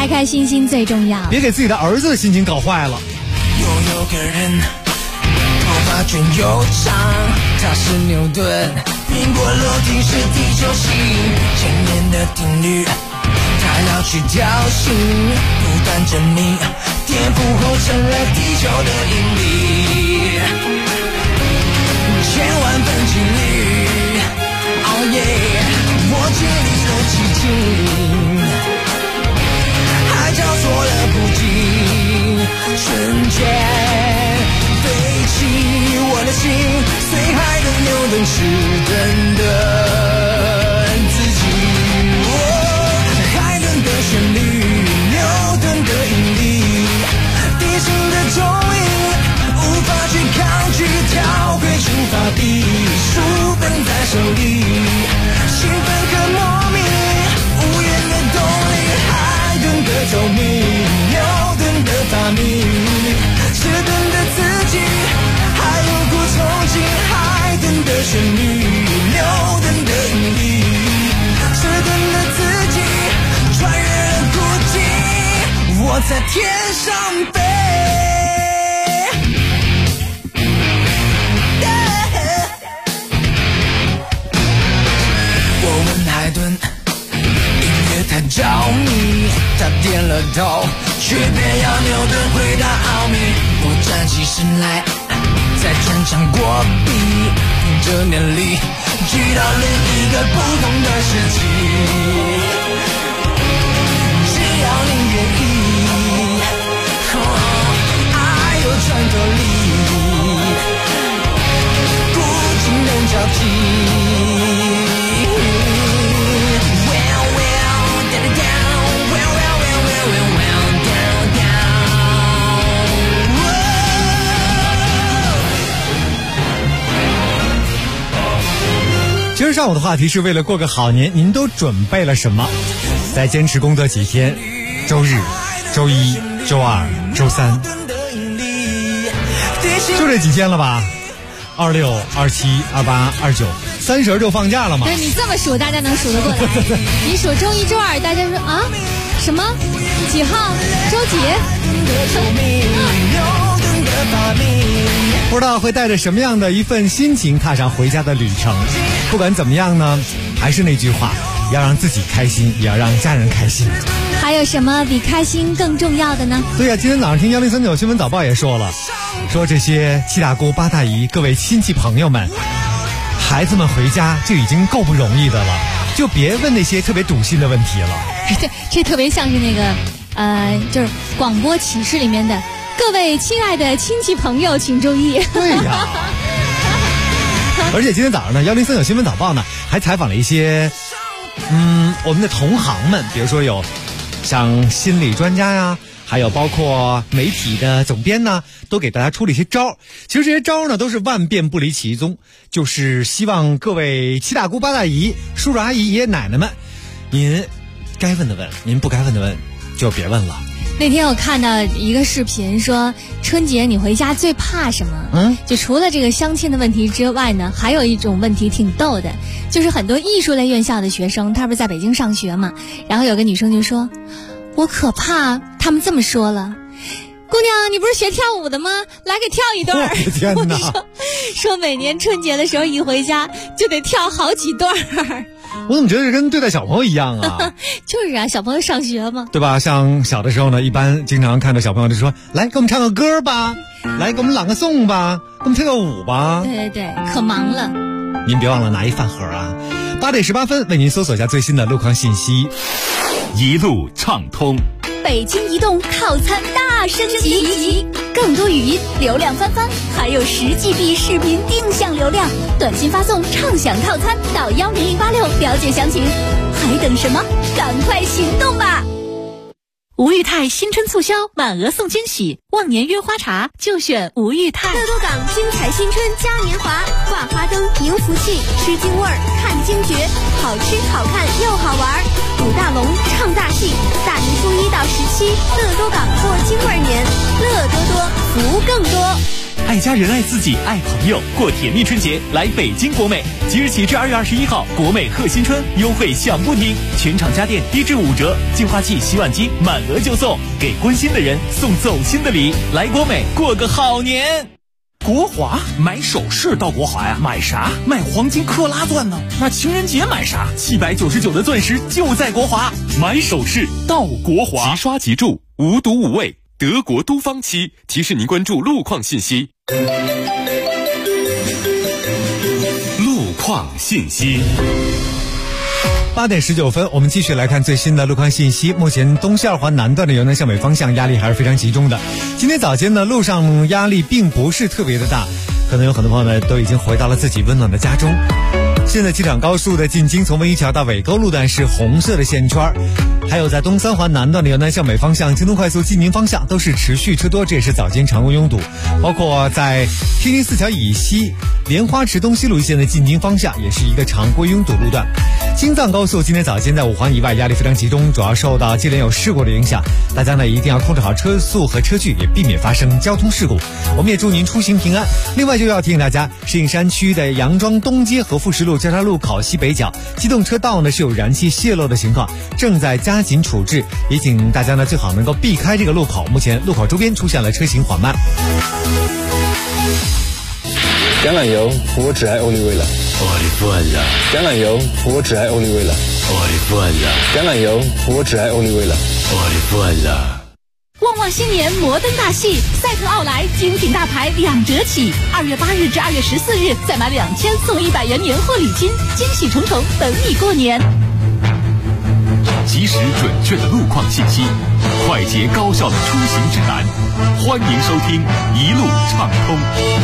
开心心最重要， 别给自己的儿子的心情搞坏了。 有个人头发卷又长，他是牛顿，苹果落地是地球形，前面的定律他要去挑衅，不断证明颠覆后成了地球的引力，千万分几率，哦耶，我竭力的激进，还交错了不尽，瞬间飞起我的心，随海的牛顿是真的自己，海顿的旋律，牛顿的引力，地心的重力无法去抗拒，跳回出发地，书本在手里，兴奋和莫名，无言的动力，海顿的透明，牛顿的发明，迟钝的自己，还有股憧憬，海顿的旋律，牛顿的引力，迟钝的自己，穿越了孤寂，我在天上飞。我问海顿，音乐太着迷，他点了头，却偏要牛顿回答奥秘。我站起身来，在战场过壁，凭着念力，去到另一个不同的时期。只要你愿意，爱有穿透力，古今能交替。 今儿上午的话题是为了过个好年，您都准备了什么？再坚持工作几天，周日、周一、周二、周三，就这几天了吧？26、27、28、29、30就放假了嘛？ 对，你这么数，大家能数得过来。你数周一、周二，大家说啊，什么几号？周几？ 不知道会带着什么样的一份心情踏上回家的旅程。不管怎么样呢，还是那句话，要让自己开心，也要让家人开心。 还有什么比开心更重要的呢？ 对呀，今天早上听1039新闻早报也说了，说这些七大姑八大姨各位亲戚朋友们，孩子们回家就已经够不容易的了，就别问那些特别堵心的问题了。 这特别像是那个就是广播启示里面的各位亲爱的亲戚朋友请注意。 对呀。而且今天早上呢，1039新闻早报呢还采访了一些我们的同行们，比如说有像心理专家呀，还有包括媒体的总编呢，都给大家出了一些招。其实这些招呢都是万变不离其宗，就是希望各位七大姑八大姨、叔叔阿姨、爷爷奶奶们，您该问的问，您不该问的问就别问了。 那天我看到一个视频说，春节你回家最怕什么？就除了这个相亲的问题之外呢，还有一种问题挺逗的，就是很多艺术类院校的学生，他不是在北京上学嘛，然后有个女生就说，我可怕他们这么说了，姑娘，你不是学跳舞的吗？来给跳一段。 我的天哪！ 说每年春节的时候一回家就得跳好几段。 我怎么觉得跟对待小朋友一样啊？ 就是啊，小朋友上学嘛， 对吧？像小的时候呢，一般经常看到小朋友就说，来给我们唱个歌吧，来给我们朗个诵吧，给我们跳个舞吧。 对对对，可忙了。 您别忘了拿一饭盒啊。8点18分，为您搜索一下最新的路况信息。 一路畅通。 北京移动套餐大升级，更多语音流量翻番，还有10GB 视频定向流量，短信发送畅享套餐到10086了解详情，还等什么？赶快行动吧！ 吴裕泰新春促销，满额送惊喜，忘年约花茶就选吴裕泰。 乐多港精彩新春嘉年华，挂花灯迎福气，吃惊味儿看惊觉，好吃好看又好玩，舞大龙唱大戏，大年初1到17，乐多港过惊味年，乐多多福更多。 爱家人爱自己爱朋友，过甜蜜春节来北京国美，即日起至2月21号，国美贺新春优惠响不停，全场家电低至5折，净化器、洗碗机满额就送，给关心的人送走心的礼，来国美过个好年。 国华买首饰到国华呀？买啥？买黄金克拉钻呢？那情人节买啥？799的钻石就在国华， 买首饰到国华，即刷即住，无毒无味，德国都方漆。提示您关注路况信息。路况信息。 8点19分，我们继续来看最新的路况信息。目前东西二环南段的由南向北方向压力还是非常集中的。今天早间呢，路上压力并不是特别的大，可能有很多朋友呢都已经回到了自己温暖的家中。现在机场高速的进京从文沂桥到纬沟路段是红色的线圈，还有在东三环南段的由南向北方向京东快速济宁方向都是持续车多，这也是早间常规拥堵。包括在天津四桥以西莲花池东西路线的进京方向也是一个常规拥堵路段。京藏高速今天早间在5环以外压力非常集中，主要受到接连有事故的影响，大家呢一定要控制好车速和车距，也避免发生交通事故。我们也祝您出行平安。另外就要提醒大家，石景山区的杨庄东街和富石路交叉路口西北角机动车道呢是有燃气泄漏的情况，正在加紧处置，也请大家呢最好能够避开这个路口。目前路口周边出现了车行缓慢。 橄榄油，我只爱欧丽薇了。橄榄油，我只爱欧丽薇了。橄榄油，我只爱欧丽薇了。 旺旺新年摩登大戏，赛特奥莱精品大牌2折起，2月8日至2月14日，再买2000送100元年货礼金，惊喜重重等你过年。 及时准确的路况信息，快捷高效的出行指南，欢迎收听一路畅通。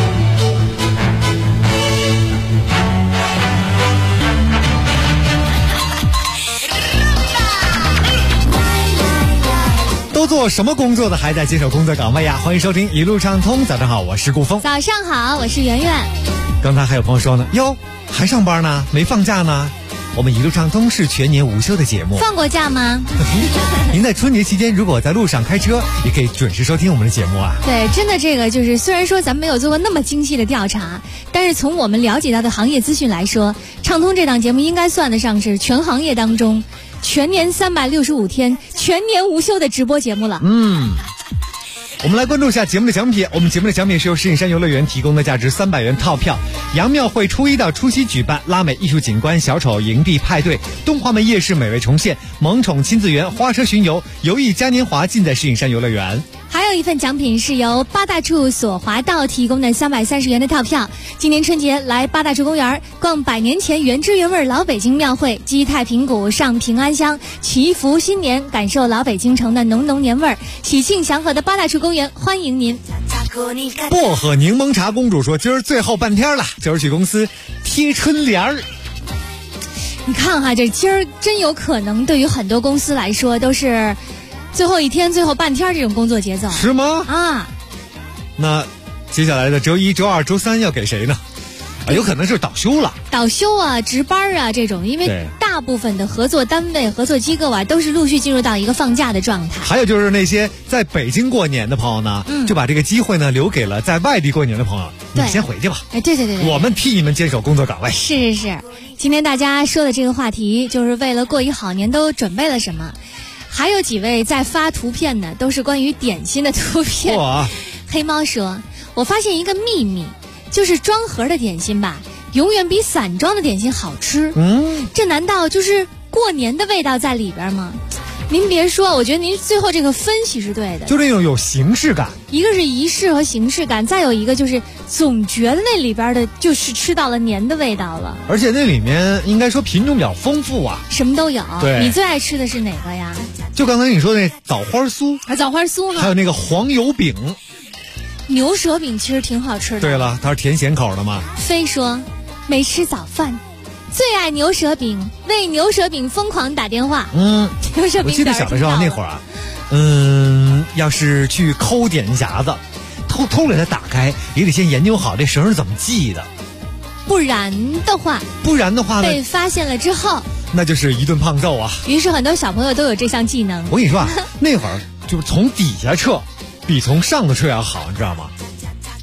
都做什么工作的还在坚守工作岗位呀？欢迎收听一路畅通。早上好，我是顾峰。 早上好，我是圆圆。 刚才还有朋友说呢，哟，还上班呢，没放假呢。我们一路畅通是全年无休的节目。 放过假吗？ 您在春节期间如果在路上开车，也可以准时收听我们的节目啊。 对，真的这个就是虽然说咱们没有做过那么精细的调查，但是从我们了解到的行业资讯来说，畅通这档节目应该算得上是全行业当中全年365天全年无休的直播节目了。 我们来关注一下节目的奖品。我们节目的奖品是由石景山游乐园提供的价值300元套票。杨庙会初1到初7举办拉美艺术景观小丑营地派对，东华门夜市美味重现，萌宠亲子园花车巡游，游艺嘉年华尽在石景山游乐园。 还有一份奖品是由八大处索华道提供的330元的套票。今年春节来八大处公园逛100年前原汁原味老北京庙会，击太平鼓，上平安香，祈福新年，感受老北京城的浓浓年味儿。喜庆祥和的八大处公园欢迎您。 薄荷柠檬茶公主说，今儿最后半天了，今儿去公司贴春联儿。 你看哈，这今儿真有可能对于很多公司来说都是最后一天最后半天这种工作节奏。 是吗？ 啊， 那接下来的周1周2周3要给谁呢？有可能是倒休了， 倒休啊，值班啊这种，因为大部分的合作单位合作机构啊都是陆续进入到一个放假的状态。 还有就是那些在北京过年的朋友呢，就把这个机会呢留给了在外地过年的朋友，你先回去吧。 对， 我们替你们坚守工作岗位。 是，今天大家说的这个话题就是为了过一好年都准备了什么。还有几位在发图片呢，都是关于点心的图片。黑猫说，我发现一个秘密，就是装盒的点心吧，永远比散装的点心好吃。这难道就是过年的味道在里边吗？您别说，我觉得您最后这个分析是对的， 就这种有形式感。 一个是仪式和形式感，再有一个就是总觉得那里边的就是吃到了年的味道了。 而且那里面应该说品种比较丰富啊， 什么都有。 对， 你最爱吃的是哪个呀？ 就刚才你说的那枣花酥， 枣花酥呢？ 还有那个黄油饼。 牛舌饼其实挺好吃的。 对了，它是甜咸口的嘛。 非说没吃早饭，最爱牛舌饼，为牛舌饼疯狂打电话。牛舌饼。 我记得小的时候那会儿啊，要是去抠点心匣子，偷给它打开，也得先研究好这绳是怎么系的， 不然的话呢，被发现了之后， 那就是一顿胖揍啊。 于是很多小朋友都有这项技能。 我跟你说啊，那会儿就是从底下撤比从上头撤要好，你知道吗？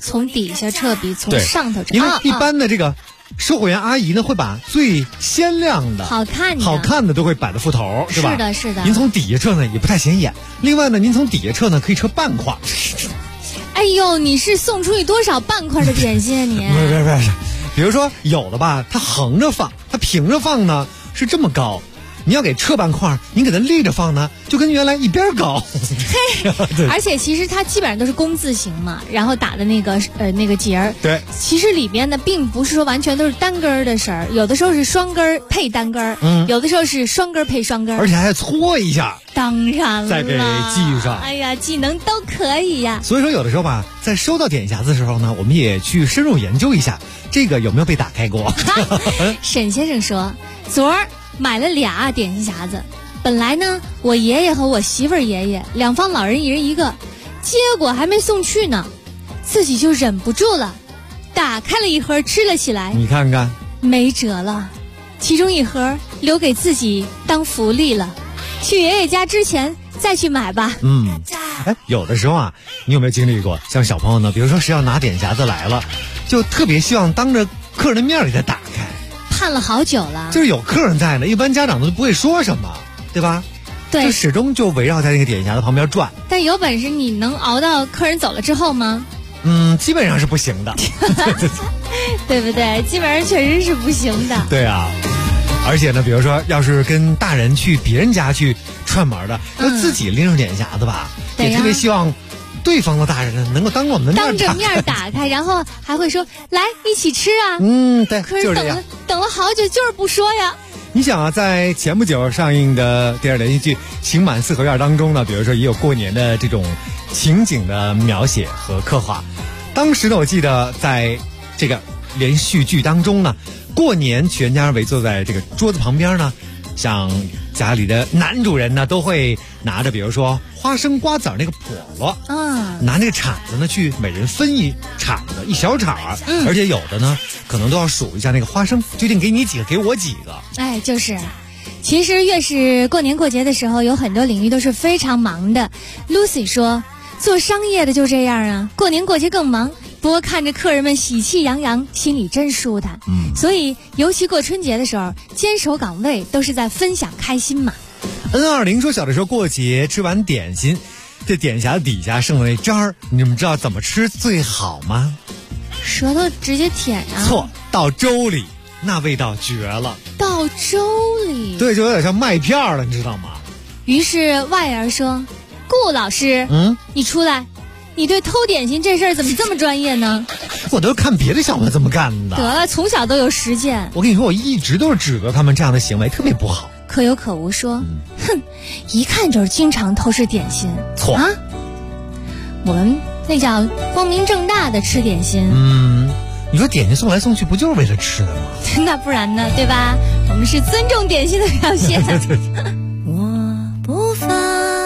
从底下撤比从上头撤， 因为一般的这个售货员阿姨呢会把最鲜亮的、好看的都会摆在副头，对吧？ 是的，是的。 您从底下撤呢也不太显眼。另外呢，您从底下撤呢可以撤半块。 哎呦，你是送出去多少半块的点心啊你？ 不是，比如说有的吧，它横着放，它平着放呢是这么高。你要给撤半块，你给它立着放呢，就跟原来一边高。 而且其实它基本上都是工字形嘛，然后打的那个结儿。 对， 其实里边呢并不是说完全都是单根的绳儿，有的时候是双根配单根，有的时候是双根配双根， 而且还要搓一下。 当然了， 再给系上。 哎呀，技能都可以呀。 所以说有的时候吧，在收到点匣子的时候呢，我们也去深入研究一下这个有没有被打开过。 沈先生说，昨儿买了俩点心匣子，本来呢我爷爷和我媳妇儿爷爷两方老人一人一个，结果还没送去呢，自己就忍不住了，打开了一盒吃了起来。 你看看， 没辙了，其中一盒留给自己当福利了，去爷爷家之前再去买吧。 有的时候啊，你有没有经历过，像小朋友呢，比如说谁要拿点匣子来了，就特别希望当着客人的面给他打开， 盼了好久了， 就是有客人在呢，一般家长都不会说什么，对吧？ 对， 就始终就围绕在那个点匣子旁边转。 但有本事你能熬到客人走了之后吗？ 基本上是不行的。 对不对？基本上确实是不行的。 对啊，而且呢，比如说要是跟大人去别人家去串门的，要自己拎着点匣子吧，也特别希望对方的大人呢能够当着我们的面当着面打开，然后还会说来一起吃啊。 对， 可是等了好久，就是不说呀。 你想啊，在前不久上映的电视连续剧《刑满四合院》当中呢，比如说也有过年的这种情景的描写和刻画。当时呢，我记得在这个连续剧当中呢，过年全家围坐在这个桌子旁边呢，像家里的男主人呢都会拿着比如说花生瓜子那个笸箩，拿那个铲子呢去每人分一铲子，一小铲，而且有的呢可能都要数一下那个花生究竟给你几个，给我几个。 哎，就是其实越是过年过节的时候，有很多领域都是非常忙的。 Lucy 说，做商业的就这样啊，过年过节更忙，不过看着客人们喜气洋洋，心里真舒坦。所以尤其过春节的时候，坚守岗位都是在分享开心嘛。 N20 说，小的时候过节吃完点心，这点匣底下剩的那渣儿，你们知道怎么吃最好吗？ 舌头直接舔啊？ 错，倒粥里，那味道绝了。 倒粥里？ 对，就有点像麦片了，你知道吗？ 于是外儿说，顾老师，你出来，你对偷点心这事儿怎么这么专业呢？ 我都看别的小朋友这么干的。 得了，从小都有实践。 我跟你说，我一直都是指责他们这样的行为特别不好。 可有可无说，哼，一看就是经常偷吃点心。 错啊，我们那叫光明正大的吃点心。 你说点心送来送去不就是为了吃的吗？ 那不然呢，对吧？我们是尊重点心的表现。 我不烦，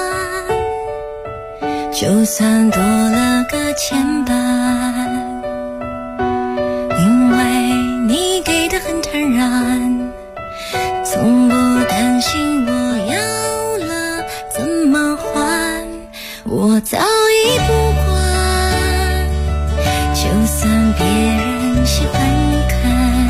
就算多了个牵绊，因为你给的很坦然，从不担心我要了怎么还，我早已不管，就算别人喜欢看，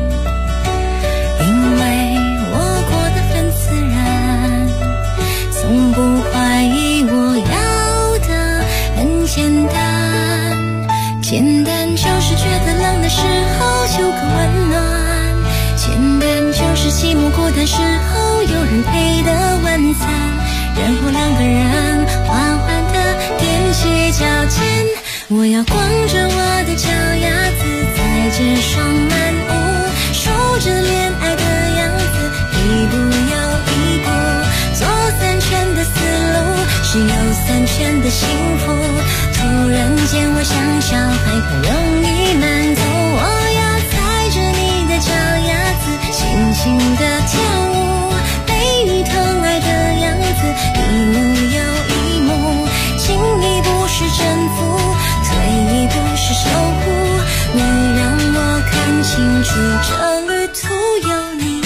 因为我过得很自然，从不怀疑我要的很简单，简单就是觉得冷的时候有个温暖，简单就是寂寞孤单时候有人陪的晚餐，然后两个人缓缓地踮起脚尖，我要光着我的脚丫子在街上漫舞，数着恋爱的样子，一步又一步，左三圈的思路是右三圈的幸福，突然间我想小孩更容易满足，我要踩着你的脚丫子轻轻地跳舞，被你疼爱的样子一幕又一幕，进一步是征服，退一步是守护，你让我看清楚这旅途有你。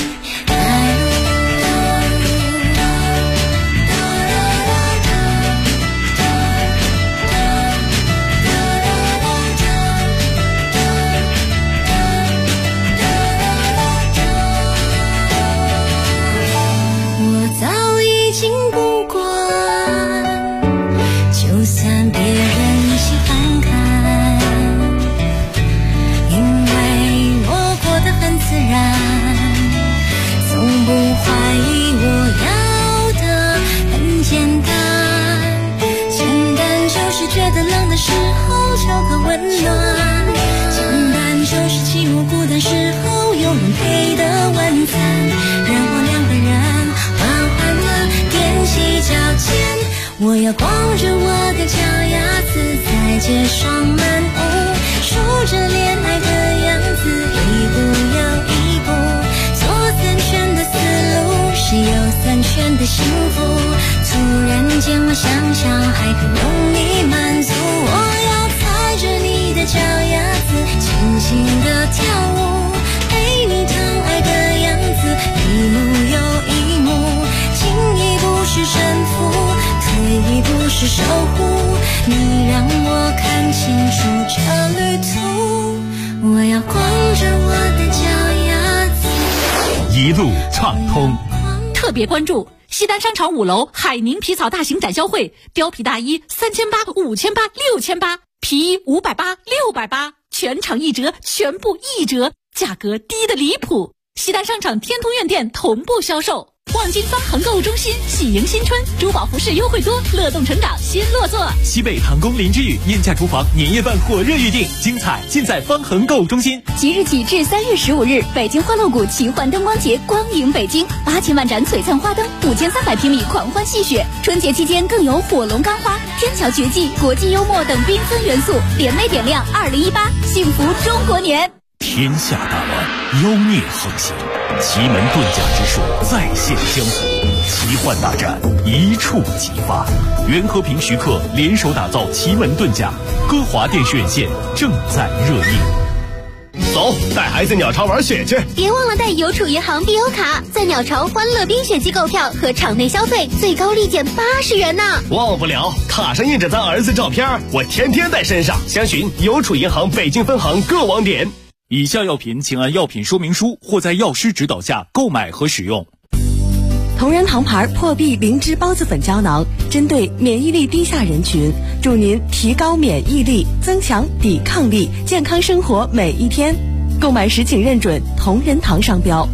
觉得冷的时候就个温暖，简单就是寂寞孤单时候有人陪的晚餐，让我两个人缓缓地踮起脚尖，我要光着我的脚丫子在街上漫舞，数着恋爱的样子，一步又一步，左三圈的思路是右三圈的幸福，突然间我想想还很容易满足，我要踩着你的脚丫子轻轻地跳舞，陪你疼爱的样子，一幕又一幕，进一步是征服，退一步是守护，你让我看清楚这旅途，我要光着我的脚丫子， 一路畅通。 特别关注西单商场5楼海宁皮草大型展销会，貂皮大衣3800、5800、6800，皮衣580、680，全场1折，全部1折，价格低得离谱。西单商场天通苑店同步销售。望京方恒购物中心喜迎新春，珠宝服饰优惠多，乐动成长新落座。 西北唐宫林之宇燕价厨房年夜饭火热预定，精彩尽在方恒购物中心。 即日起至3月15日，北京欢乐谷奇幻灯光节光影北京，8000万盏璀璨花灯，5300平米狂欢戏谑。春节期间更有火龙钢花、天桥绝技、国际幽默等缤纷元素，联袂点亮2018幸福中国年。 天下大乱，妖孽横行，奇门遁甲之术再现江湖，奇幻大战一触即发。袁和平、徐克联手打造奇门遁甲，歌华电视院线正在热映。 走，带孩子鸟巢玩雪去！ 别忘了带邮储银行必优卡，在鸟巢欢乐冰雪季购票和场内消费最高立减80元呢！ 忘不了，卡上印着咱儿子照片，我天天带身上。详询邮储银行北京分行各网点。 以下药品请按药品说明书或在药师指导下购买和使用。 同仁堂牌破壁灵芝孢子粉胶囊，针对免疫力低下人群，助您提高免疫力，增强抵抗力，健康生活每一天。购买时请认准同仁堂商标。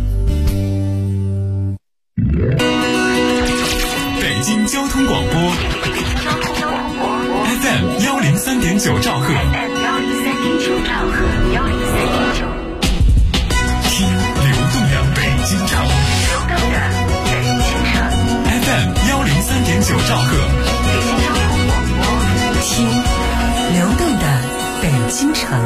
北京交通广播 FM 103.9兆赫。听流动的北京城。FM 103.9兆赫。 听流动的北京城。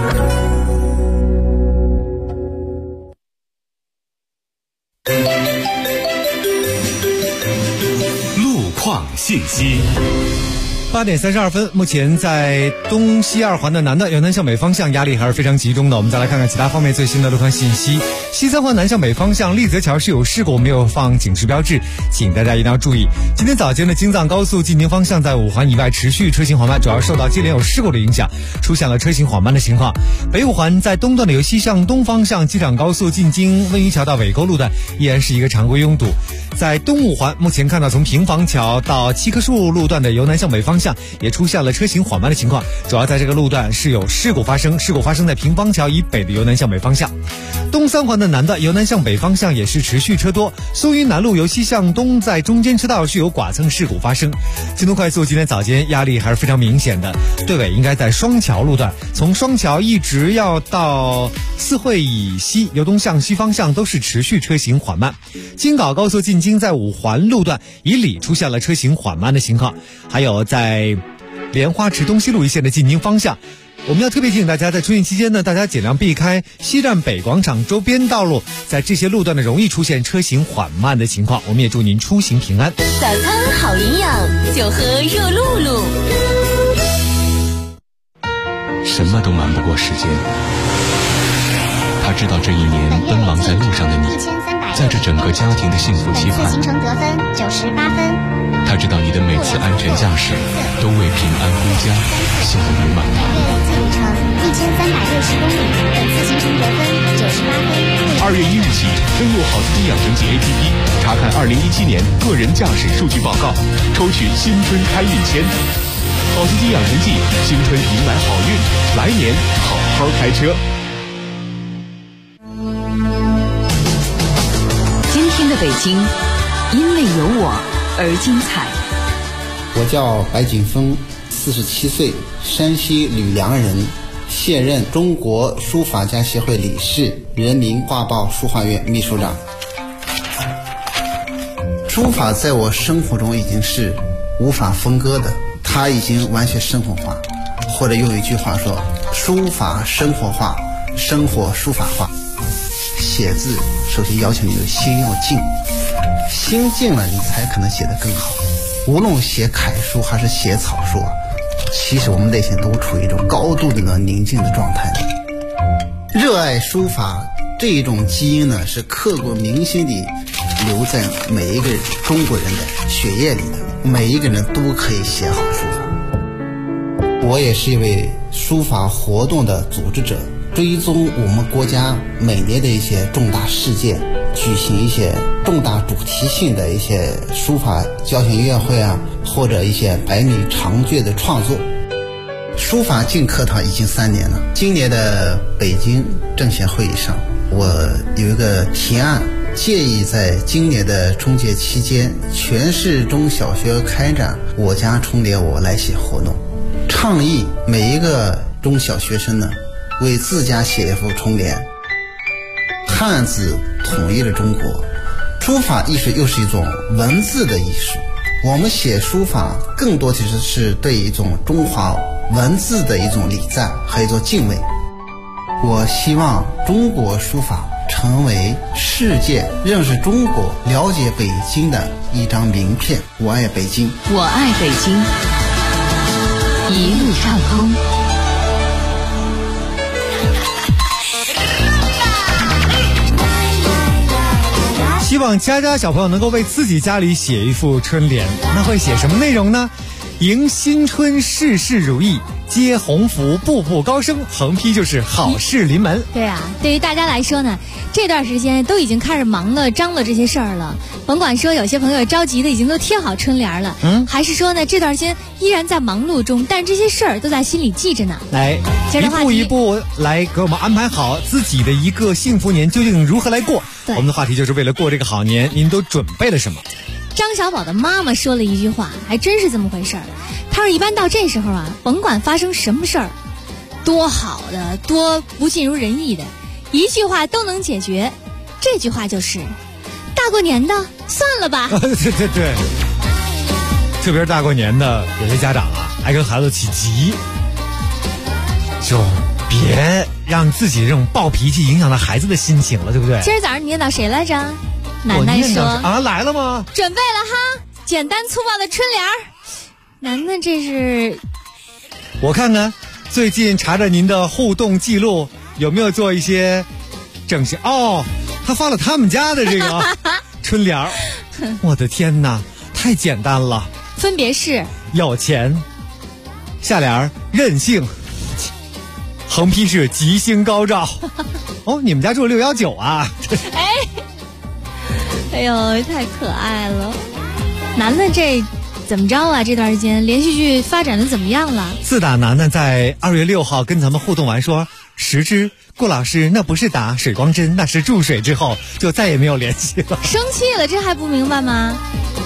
路况信息。 8点32分，目前在东西2环的南的由南向北方向压力还是非常集中的。我们再来看看其他方面最新的路况信息。西3环南向北方向立泽桥是有事故，没有放警示标志，请大家一定要注意。今天早间的京藏高速进京方向在5环以外持续车行缓慢，主要受到接连有事故的影响，出现了车行缓慢的情况。北5环在东段的由西向东方向机场高速进京温榆桥到尾沟路段依然是一个常规拥堵。在东5环目前看到从平房桥到七棵树路段的由南向北方向也出现了车行缓慢的情况，主要在这个路段是有事故发生在平方桥以北的由南向北方向。东3环的南的由南向北方向也是持续车多，松榆南路由西向东在中间车道是有剐蹭事故发生。京东快速今天早间压力还是非常明显的，队尾应该在双桥路段，从双桥一直要到四惠以西由东向西方向都是持续车行缓慢。京港高速进京在5环路段以里出现了车行缓慢的情况，还有在莲花池东西路一线的进京方向，我们要特别提醒大家，在春运期间呢，大家尽量避开西站北广场周边道路，在这些路段呢容易出现车行缓慢的情况。我们也祝您出行平安。 早餐好营养，就喝热露露。 什么都瞒不过时间，他知道这一年奔忙在路上的你，在这整个家庭的幸福期盼， 行程得分98分。 他知道你的每次安全驾驶都为平安归家笑语满堂。 自路程1360公里，本次行程得分98分。 2月1日起，登录好司机养成记 APP， 查看2017年个人驾驶数据报告，抽取新春开运签。好司机养成记，新春迎来好运，来年好好开车。 今天的北京，因为有我而精彩。 我叫白景峰 47岁，山西吕梁人，现任中国书法家协会理事，人民画报书画院秘书长。书法在我生活中已经是无法分割的，它已经完全生活化，或者用一句话说，书法生活化，生活书法化。写字首先要求你的心要静，心静了你才可能写得更好。无论写楷书还是写草书啊，其实我们内心都处于一种高度的宁静的状态。热爱书法这一种基因呢，是刻骨铭心地留在每一个中国人的血液里的，每一个人都可以写好书法。我也是一位书法活动的组织者，追踪我们国家每年的一些重大事件，举行一些重大主题性的一些书法交响音乐会啊，或者一些100米长卷的创作。书法进课堂已经3年了。今年的北京政协会议上，我有一个提案，建议在今年的春节期间，全市中小学开展我家春联我来写活动，倡议每一个中小学生呢，为自家写一幅春联。汉字统一了中国，书法艺术又是一种文字的艺术，我们写书法更多其实是对一种中华文字的一种礼赞和一种敬畏。我希望中国书法成为世界认识中国、了解北京的一张名片。我爱北京， 我爱北京，一路畅通。 希望家家小朋友能够为自己家里写一副春联，那会写什么内容呢？迎新春，事事如意，接鸿福，步步高升，横批就是好事临门。 对啊，对于大家来说呢，这段时间都已经开始忙了张罗这些事儿了，甭管说有些朋友着急的已经都贴好春联了，还是说呢这段时间依然在忙碌中，但是这些事儿都在心里记着呢。 来，一步一步来给我们安排好自己的一个幸福年究竟如何来过。我们的话题就是为了过这个好年，您都准备了什么？ 张小宝的妈妈说了一句话，还真是这么回事儿。她说一般到这时候啊，甭管发生什么事儿，多好的，多不尽如人意的，一句话都能解决。这句话就是大过年的算了吧。 对，特别是大过年的，有些家长啊还跟孩子起急，就别让自己这种暴脾气影响到孩子的心情了，对不对？ 今儿早上你念叨谁来着？奶奶说啊，来了吗？ 准备了哈，简单粗暴的春联儿。楠楠这是， 我看看最近查着您的互动记录，有没有做一些整齐？哦，他发了他们家的这个春联儿。我的天哪，太简单了。 分别是有钱，下联儿任性，横批是吉星高照。哦，你们家住619啊？ 哎呦，太可爱了！楠楠这怎么着啊？这段时间连续剧发展的怎么样了？ 自打楠楠在2月6号跟咱们互动完说10支顾老师那不是打水光针，那是注水之后，就再也没有联系了。 生气了，这还不明白吗？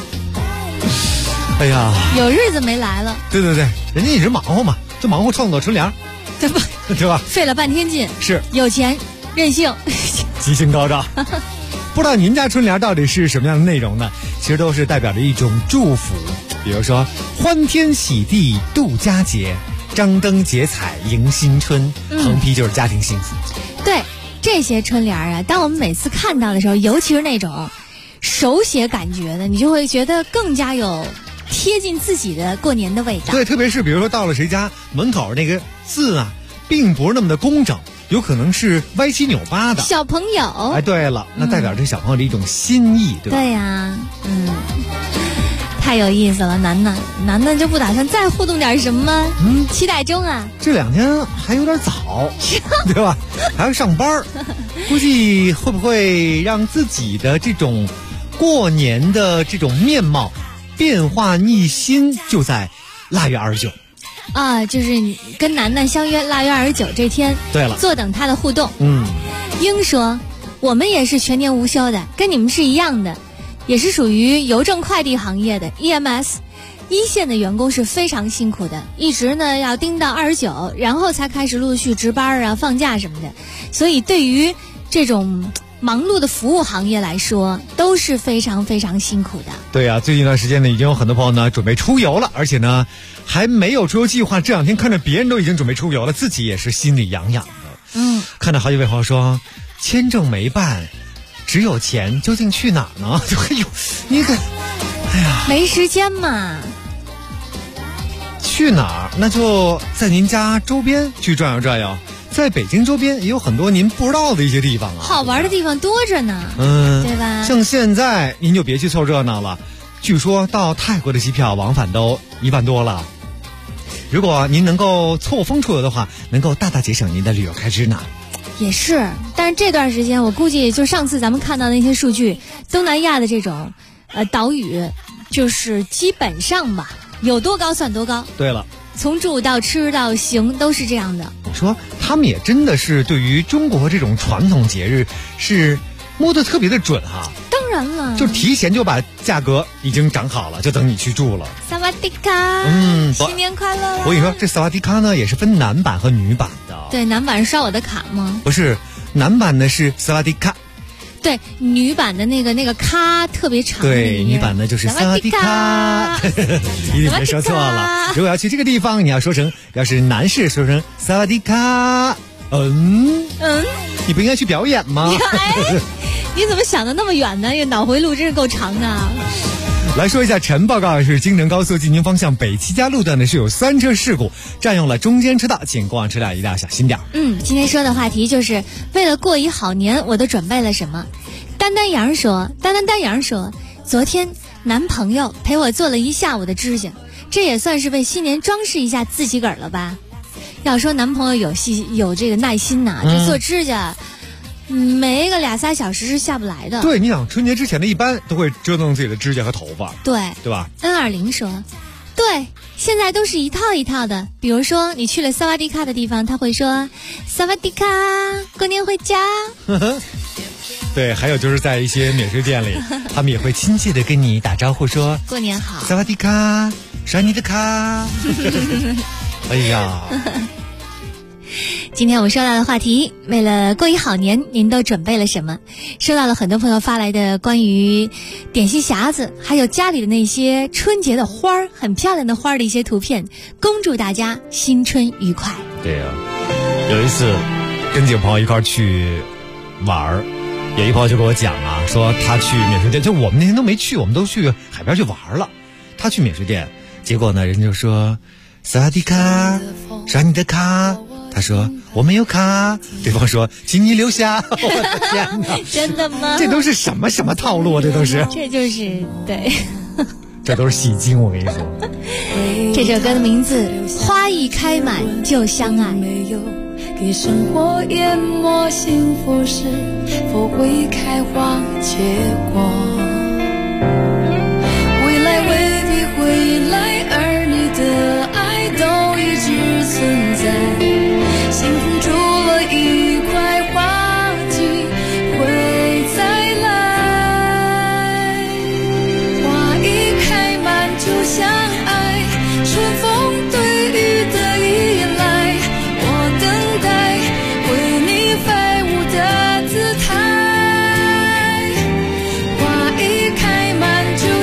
哎呀， 有日子没来了。 对，人家一直忙活嘛，就忙活创作春联， 对吧？ 对吧？ 费了半天劲， 是有钱任性， 吉星高照。不知道您家春联到底是什么样的内容呢？其实都是代表着一种祝福，比如说欢天喜地度佳节，张灯结彩迎新春，横批就是家庭幸福。 对，这些春联啊，当我们每次看到的时候，尤其是那种手写感觉的，你就会觉得更加有贴近自己的过年的味道。 对，特别是比如说到了谁家门口那个字啊，并不是那么的工整，有可能是歪七扭八的。 小朋友， 哎，对了，那代表着小朋友的一种心意，对吧？ 对呀，太有意思了。楠楠就不打算再互动点什么吗？期待中啊。 这2天还有点早，对吧？还要上班，估计会不会让自己的这种过年的这种面貌变化逆心，就在腊月29。 啊，就是你跟楠楠相约腊月29这天， 对了， 坐等他的互动。英说，我们也是全年无休的，跟你们是一样的，也是属于邮政快递行业的 EMS。 一线的员工是非常辛苦的，一直呢要盯到29，然后才开始陆续值班啊、放假什么的。所以对于这种忙碌的服务行业来说，都是非常非常辛苦的。 对啊，最近一段时间呢，已经有很多朋友呢准备出游了，而且呢还没有出游计划。这两天看着别人都已经准备出游了，自己也是心里痒痒的。看着好几位朋友说签证没办，只有钱，究竟去哪儿呢？哎呦，你可，哎呀， 没时间嘛。 去哪儿？那就在您家周边去转悠转悠。在北京周边也有很多您不知道的一些地方啊， 好玩的地方多着呢，对吧？ 像现在您就别去凑热闹了，据说到泰国的机票往返都1万多了。如果您能够错峰出游的话，能够大大节省您的旅游开支呢。 也是，但是这段时间我估计就上次咱们看到的那些数据，东南亚的这种岛屿，就是基本上吧，有多高算多高。 对了， 从住到吃到行都是这样的。 我说他们也真的是对于中国这种传统节日是摸得特别的准哈。 当然了， 就提前就把价格已经涨好了，就等你去住了。 萨瓦迪卡，新年快乐啦！ 我跟你说，这萨瓦迪卡呢也是分男版和女版的。 对，男版是刷我的卡吗？ 不是，男版的是萨瓦迪卡。 对，女版的那个卡特别长。 对，女版的就是萨瓦迪卡。一定别说错了。如果要去这个地方，你要说成，要是男士说成萨瓦迪卡。你不应该去表演吗？ 你怎么想的那么远呢？脑回路真是够长的。 来说一下晨报告是京承高速进京方向北七家路段呢是有3车事故，占用了中间车道，请过往车辆一定要小心点。 今天说的话题就是为了过一好年，我都准备了什么？丹丹阳说，昨天男朋友陪我做了一下午的指甲，这也算是为新年装饰一下自己个儿了吧？要说男朋友有这个耐心呐，这做指甲。没个2-3小时是下不来的。 对，你想春节之前的一般都会折腾自己的指甲和头发， 对吧 ？N20说，对，现在都是一套一套的。比如说你去了萨瓦迪卡的地方，他会说萨瓦迪卡，过年回家。 对，还有就是在一些免税店里，他们也会亲切的跟你打招呼说过年好， 萨瓦迪卡，刷你的卡。哎呀。 今天我们说到的话题，为了过一好年，您都准备了什么？收到了很多朋友发来的关于点心匣子，还有家里的那些春节的花儿，很漂亮的花儿的一些图片，恭祝大家新春愉快。 对呀，有一次跟几个朋友一块儿去玩儿，有一朋友就跟我讲啊，说他去免税店，就我们那天都没去，我们都去海边去玩了。他去免税店，结果呢，人就说萨瓦迪卡，刷你的卡。他说我没有卡，对方说请你留下。我的天哪， 真的吗？ 这都是什么套路啊？这都是， 这就是对， 这都是戏精。我跟你说， 这首歌的名字花一开满就相爱。 给生活淹没幸福时，否会开花结果？未来未必会来，而你的爱都一直存在。幸福除了一块花季会再来，花一开满就相爱，春风对雨的依赖，我等待为你飞舞的姿态，花一开满就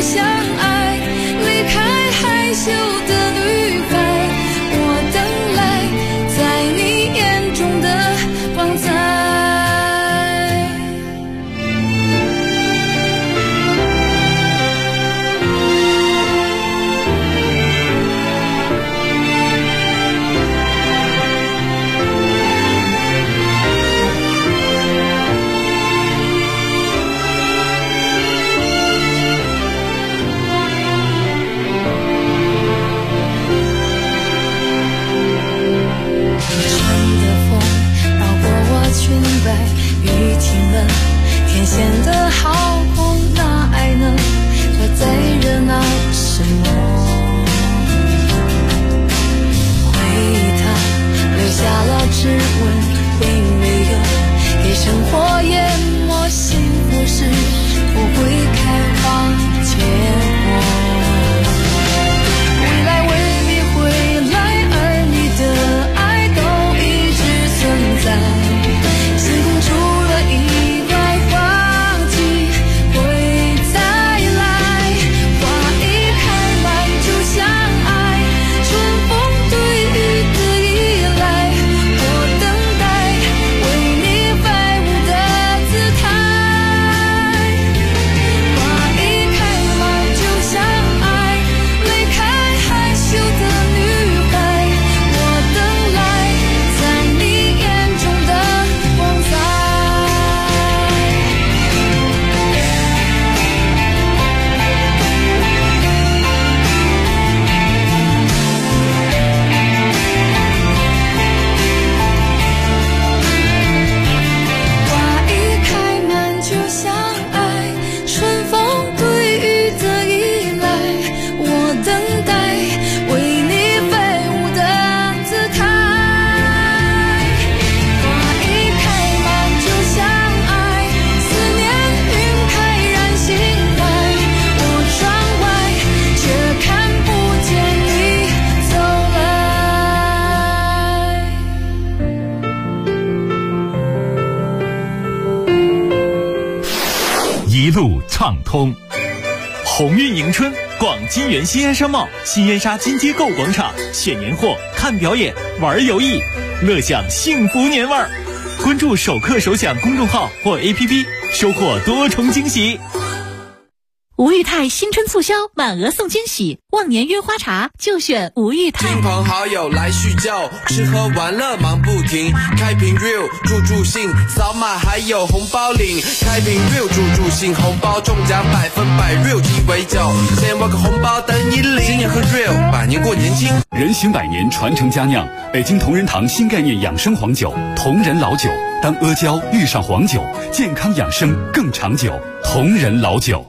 一路畅通。鸿运迎春，逛金源西安商贸、新燕莎金街购广场，选年货、看表演、玩游艺，乐享幸福年味儿。关注首课首享公众号或 APP， 收获多重惊喜。 吴裕泰新春促销，满额送惊喜，忘年约花茶就选吴裕泰。 亲朋好友来叙旧，吃喝玩乐忙不停，开瓶 Real 助兴，扫码还有红包领。开瓶 Real 助兴，红包中奖100%， Real 鸡尾酒，先挖个红包等你领。新年喝 Real， 百年过年轻。 人行百年，传承佳酿，北京同仁堂新概念养生黄酒，同仁老酒。当阿胶遇上黄酒，健康养生更长久。同仁老酒。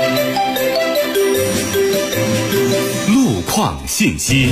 路况信息。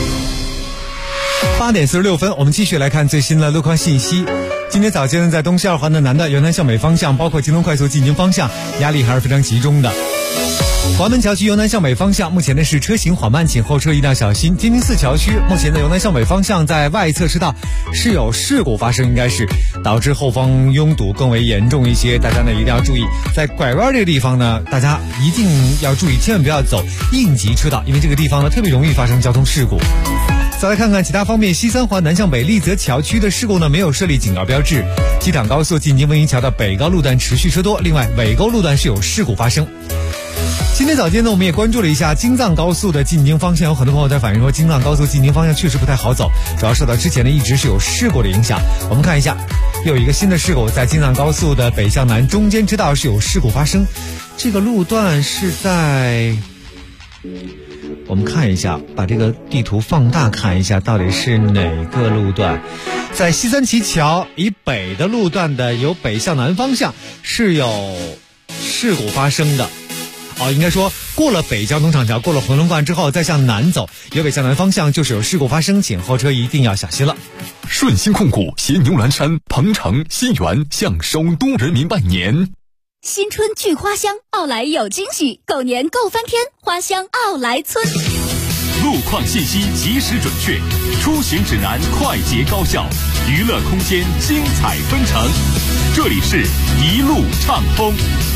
8点46分，我们继续来看最新的路况信息。今天早间在东西二环的南段由南向北方向，包括京东快速进京方向，压力还是非常集中的。华门桥区由南向北方向，目前呢是车行缓慢，请后车一定要小心。金陵寺桥区目前的由南向北方向在外侧车道是有事故发生，应该是导致后方拥堵更为严重一些，大家呢一定要注意。在拐弯这个地方呢，大家一定要注意，千万不要走应急车道，因为这个地方呢特别容易发生交通事故。再来看看其他方面，西三环南向北丽泽桥区的事故呢没有设立警告标志，机场高速进京温榆桥的北高路段持续车多，另外尾沟路段是有事故发生。今天早间呢，我们也关注了一下京藏高速的进京方向，有很多朋友在反映说京藏高速进京方向确实不太好走，主要受到之前呢一直是有事故的影响。我们看一下，又有一个新的事故，在京藏高速的北向南中间车道是有事故发生，这个路段是在，我们看一下，把这个地图放大看一下，到底是哪个路段？在西三旗桥以北的路段的由北向南方向是有事故发生的。应该说过了北郊农场桥，过了回龙观之后再向南走，由北向南方向就是有事故发生，请后车一定要小心了。 顺心控股携牛栏山、鹏城、新源向首都人民拜年。 新春聚花香，奥莱有惊喜，狗年够翻天，花香奥莱村。 路况信息及时准确，出行指南快捷高效，娱乐空间精彩纷呈。这里是一路畅通。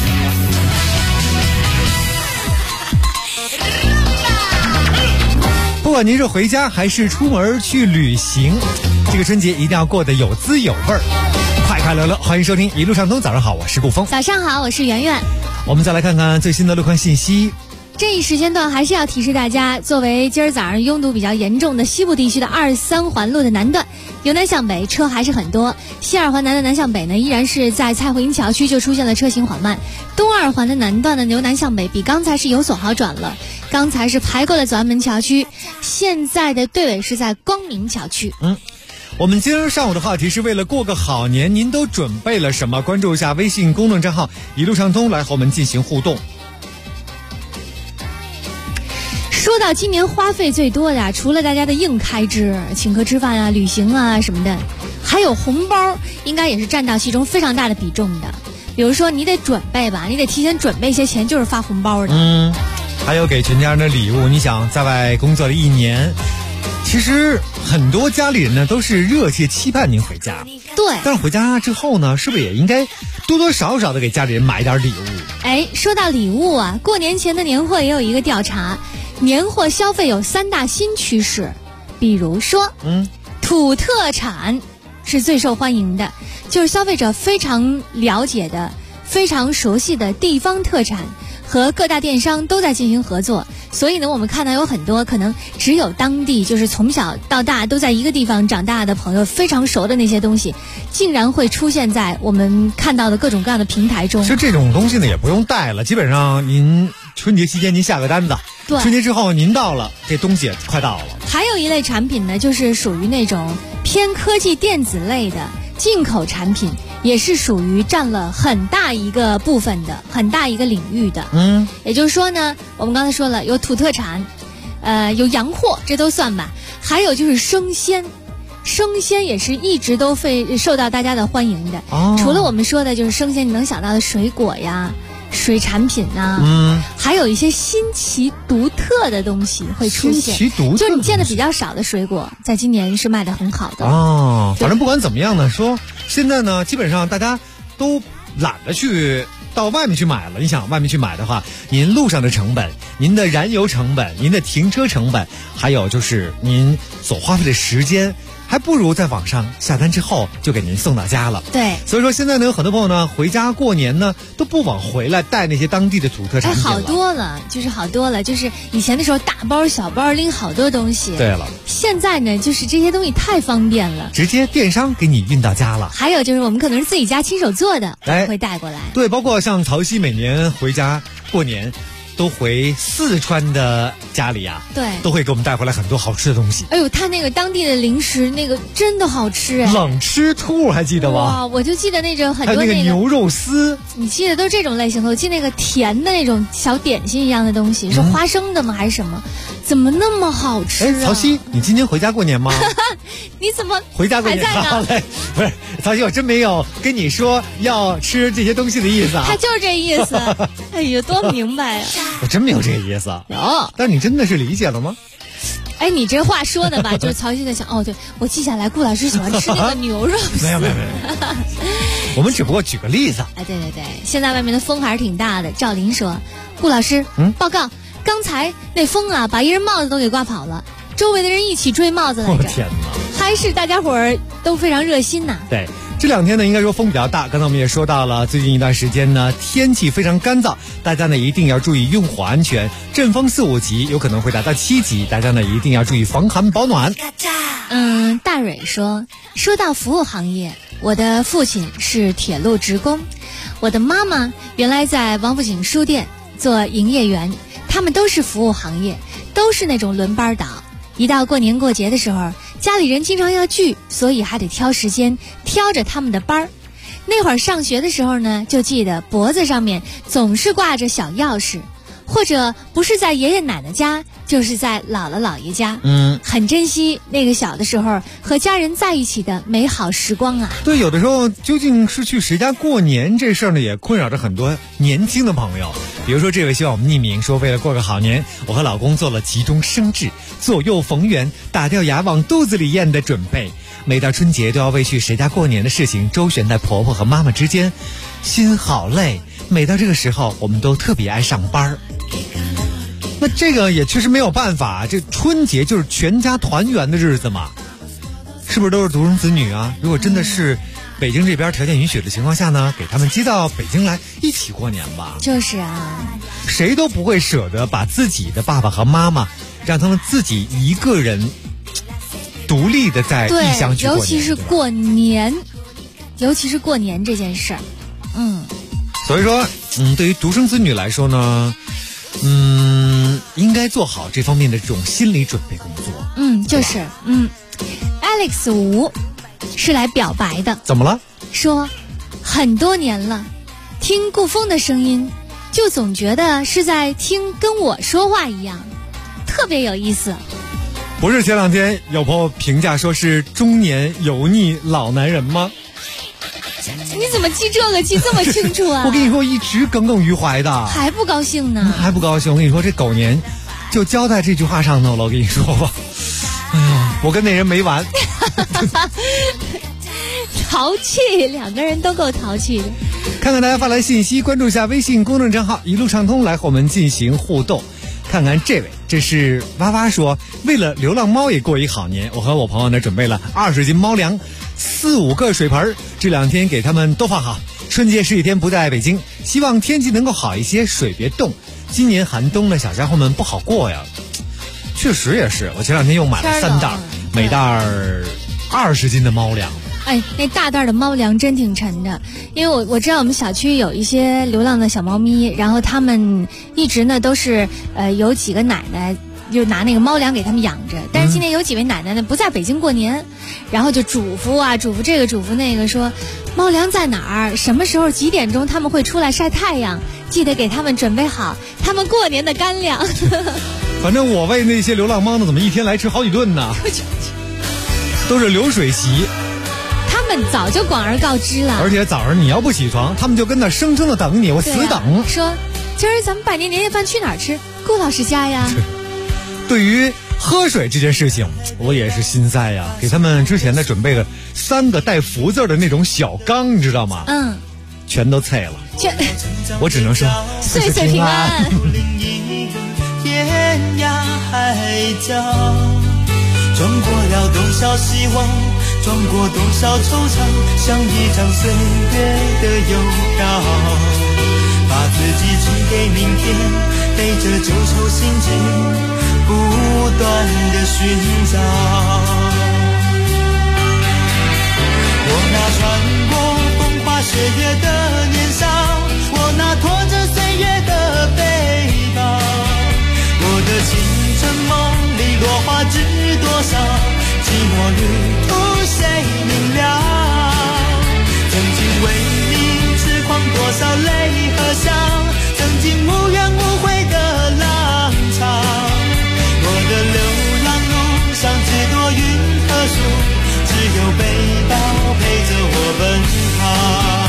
不管您是回家还是出门去旅行，这个春节一定要过得有滋有味儿，快快乐乐。欢迎收听一路畅通，早上好，我是顾峰。 早上好，我是圆圆。 我们再来看看最新的路况信息。 这一时间段还是要提示大家，作为今儿早上拥堵比较严重的西部地区的23环路的南段，由南向北车还是很多。西二环南的南向北呢，依然是在蔡慧营桥区就出现了车行缓慢。东二环的南段的由南向北比刚才是有所好转了，刚才是排过了左安门桥区，现在的队尾是在光明桥区。 我们今儿上午的话题是为了过个好年，您都准备了什么？关注一下微信公众账号一路畅通，来和我们进行互动。 说到今年花费最多的，除了大家的硬开支，请客吃饭啊、旅行啊什么的，还有红包，应该也是占到其中非常大的比重的。比如说你得准备吧，你得提前准备一些钱，就是发红包的。 还有给全家人的礼物。你想在外工作了一年，其实很多家里人呢都是热切期盼您回家。 对， 但是回家之后呢，是不是也应该多多少少的给家里人买点礼物？ 说到礼物啊，过年前的年货也有一个调查，年货消费有3大新趋势，比如说，土特产是最受欢迎的，就是消费者非常了解的、非常熟悉的地方特产，和各大电商都在进行合作。所以呢，我们看到有很多可能只有当地就是从小到大都在一个地方长大的朋友非常熟的那些东西，竟然会出现在我们看到的各种各样的平台中。 其实这种东西呢也不用带了，基本上您春节期间您下个单子， 对， 春节之后您到了，这东西也快到了。 还有一类产品呢，就是属于那种偏科技电子类的进口产品，也是属于占了很大一个部分的、很大一个领域的。也就是说呢，我们刚才说了，有土特产，有洋货，这都算吧。还有就是生鲜，生鲜也是一直都受到大家的欢迎的。除了我们说的就是生鲜，你能想到的水果呀、水产品呐，还有一些新奇独特的东西会出现。 新奇独特， 就是你见的比较少的水果，在今年是卖得很好的。 反正不管怎么样呢，说现在呢，基本上大家都懒得去到外面去买了。你想外面去买的话，您路上的成本、您的燃油成本、您的停车成本，还有就是您所花费的时间，还不如在网上下单之后就给您送到家了。 对， 所以说现在呢，有很多朋友呢回家过年呢都不往回来带那些当地的土特产品了。 好多了，就是以前的时候大包小包拎好多东西。 对了， 现在呢，就是这些东西太方便了， 直接电商给你运到家了。 还有就是我们可能是自己家亲手做的，会带过来。 对，包括像曹曦每年回家过年，都回四川的家里啊， 对， 都会给我们带回来很多好吃的东西。 哎呦，他那个当地的零食，那个真的好吃哎！ 冷吃兔还记得吗？ 哇，我就记得那种很多还有那个牛肉丝， 你记得都这种类型的？我记得那个甜的那种小点心一样的东西，是花生的吗？还是什么？怎么那么好吃啊？ 曹曦，你今年回家过年吗？ 你怎么回家过年还在呢？ 不是，曹曦，我真没有跟你说要吃这些东西的意思啊。 他就是这意思。哎呦，多明白啊！ 我真没有这个意思。 有， 但你真的是理解了吗？ 哎，你这话说的吧，就是曹曦在想，哦，对，我记下来，顾老师喜欢吃那个牛肉丝。 没有。我们只不过举个例子。 哎，对，现在外面的风还是挺大的。赵林说，顾老师，报告，刚才那风啊，把一人帽子都给刮跑了，周围的人一起追帽子来着。 我天哪！ 还是大家伙儿都非常热心呐。 对。这两天呢，应该说风比较大。刚才我们也说到了，最近一段时间呢，天气非常干燥，大家呢一定要注意用火安全。阵风4、5级，有可能会达到7级，大家呢一定要注意防寒保暖。 大蕊说到服务行业，我的父亲是铁路职工，我的妈妈原来在王府井书店做营业员，他们都是服务行业，都是那种轮班倒。一到过年过节的时候，家里人经常要聚，所以还得挑时间挑着他们的班儿。那会儿上学的时候呢，就记得脖子上面总是挂着小钥匙，或者不是在爷爷奶奶家，就是在姥姥姥爷家。很珍惜那个小的时候和家人在一起的美好时光啊。 对，有的时候究竟是去谁家过年这事儿呢，也困扰着很多年轻的朋友。比如说这位希望我们匿名说，为了过个好年，我和老公做了急中生智、左右逢源、打掉牙往肚子里咽的准备。每到春节都要为去谁家过年的事情周旋在婆婆和妈妈之间，心好累。每到这个时候，我们都特别爱上班。那这个也确实没有办法，这春节就是全家团圆的日子嘛，是不是都是独生子女啊？如果真的是北京这边条件允许的情况下呢，给他们接到北京来一起过年吧。 就是啊， 谁都不会舍得把自己的爸爸和妈妈让他们自己一个人独立的在异乡去过年。 尤其是过年这件事儿。 所以说对于独生子女来说呢，应该做好这方面的这种心理准备工作。 就是Alex 吴是来表白的。 怎么了？ 说很多年了，听顾风的声音就总觉得是在听跟我说话一样，特别有意思。 不是前两天有朋友评价说是中年油腻老男人吗？ 你怎么记这个记这么清楚啊？ 我跟你说，一直耿耿于怀的。 还不高兴呢？ 还不高兴？我跟你说，这狗年就交在这句话上头了。我跟你说吧，哎呀，我跟那人没完。 淘气，两个人都够淘气的。 看看大家发来信息，关注一下微信公众账号一路畅通，来和我们进行互动。看看这位，这是哇哇说，为了流浪猫也过一好年，我和我朋友呢准备了20斤猫粮，4、5个水盆，这2天给他们都放好。春节十几天不在北京，希望天气能够好一些，水别冻。今年寒冬呢，小家伙们不好过呀。确实也是，我前2天又买了3袋，每袋20斤的猫粮。 哎，那大袋的猫粮真挺沉的，因为我知道我们小区有一些流浪的小猫咪，然后他们一直呢都是有几个奶奶就拿那个猫粮给他们养着，但是今天有几位奶奶呢不在北京过年，然后就嘱咐这个嘱咐那个，说猫粮在哪儿，什么时候几点钟他们会出来晒太阳，记得给他们准备好他们过年的干粮。 反正我喂那些流浪猫呢，怎么一天来吃好几顿呢？都是流水席。 他们早就广而告之了， 而且早上你要不起床，他们就跟那生生的等你，我死等。 说今儿咱们拜年年夜饭去哪儿吃？顾老师家呀。 对于喝水这件事情，我也是心塞呀，给他们之前呢准备了3个带福字的那种小缸，你知道吗？ 全都碎了。我只能说岁岁平安。 天涯海角，撞过了多少希望，撞过多少惆怅，像一张岁月的邮票，把自己寄给明天，背着旧愁心情，不断的寻找。我那穿过风花雪月的年少，我那拖着岁月的背包，我的青春梦里落花知多少，寂寞旅途谁明了？曾经为你痴狂多少泪和笑，曾经无怨无悔的浪潮。我的流浪路上只多云和树，只有背包陪着我奔跑。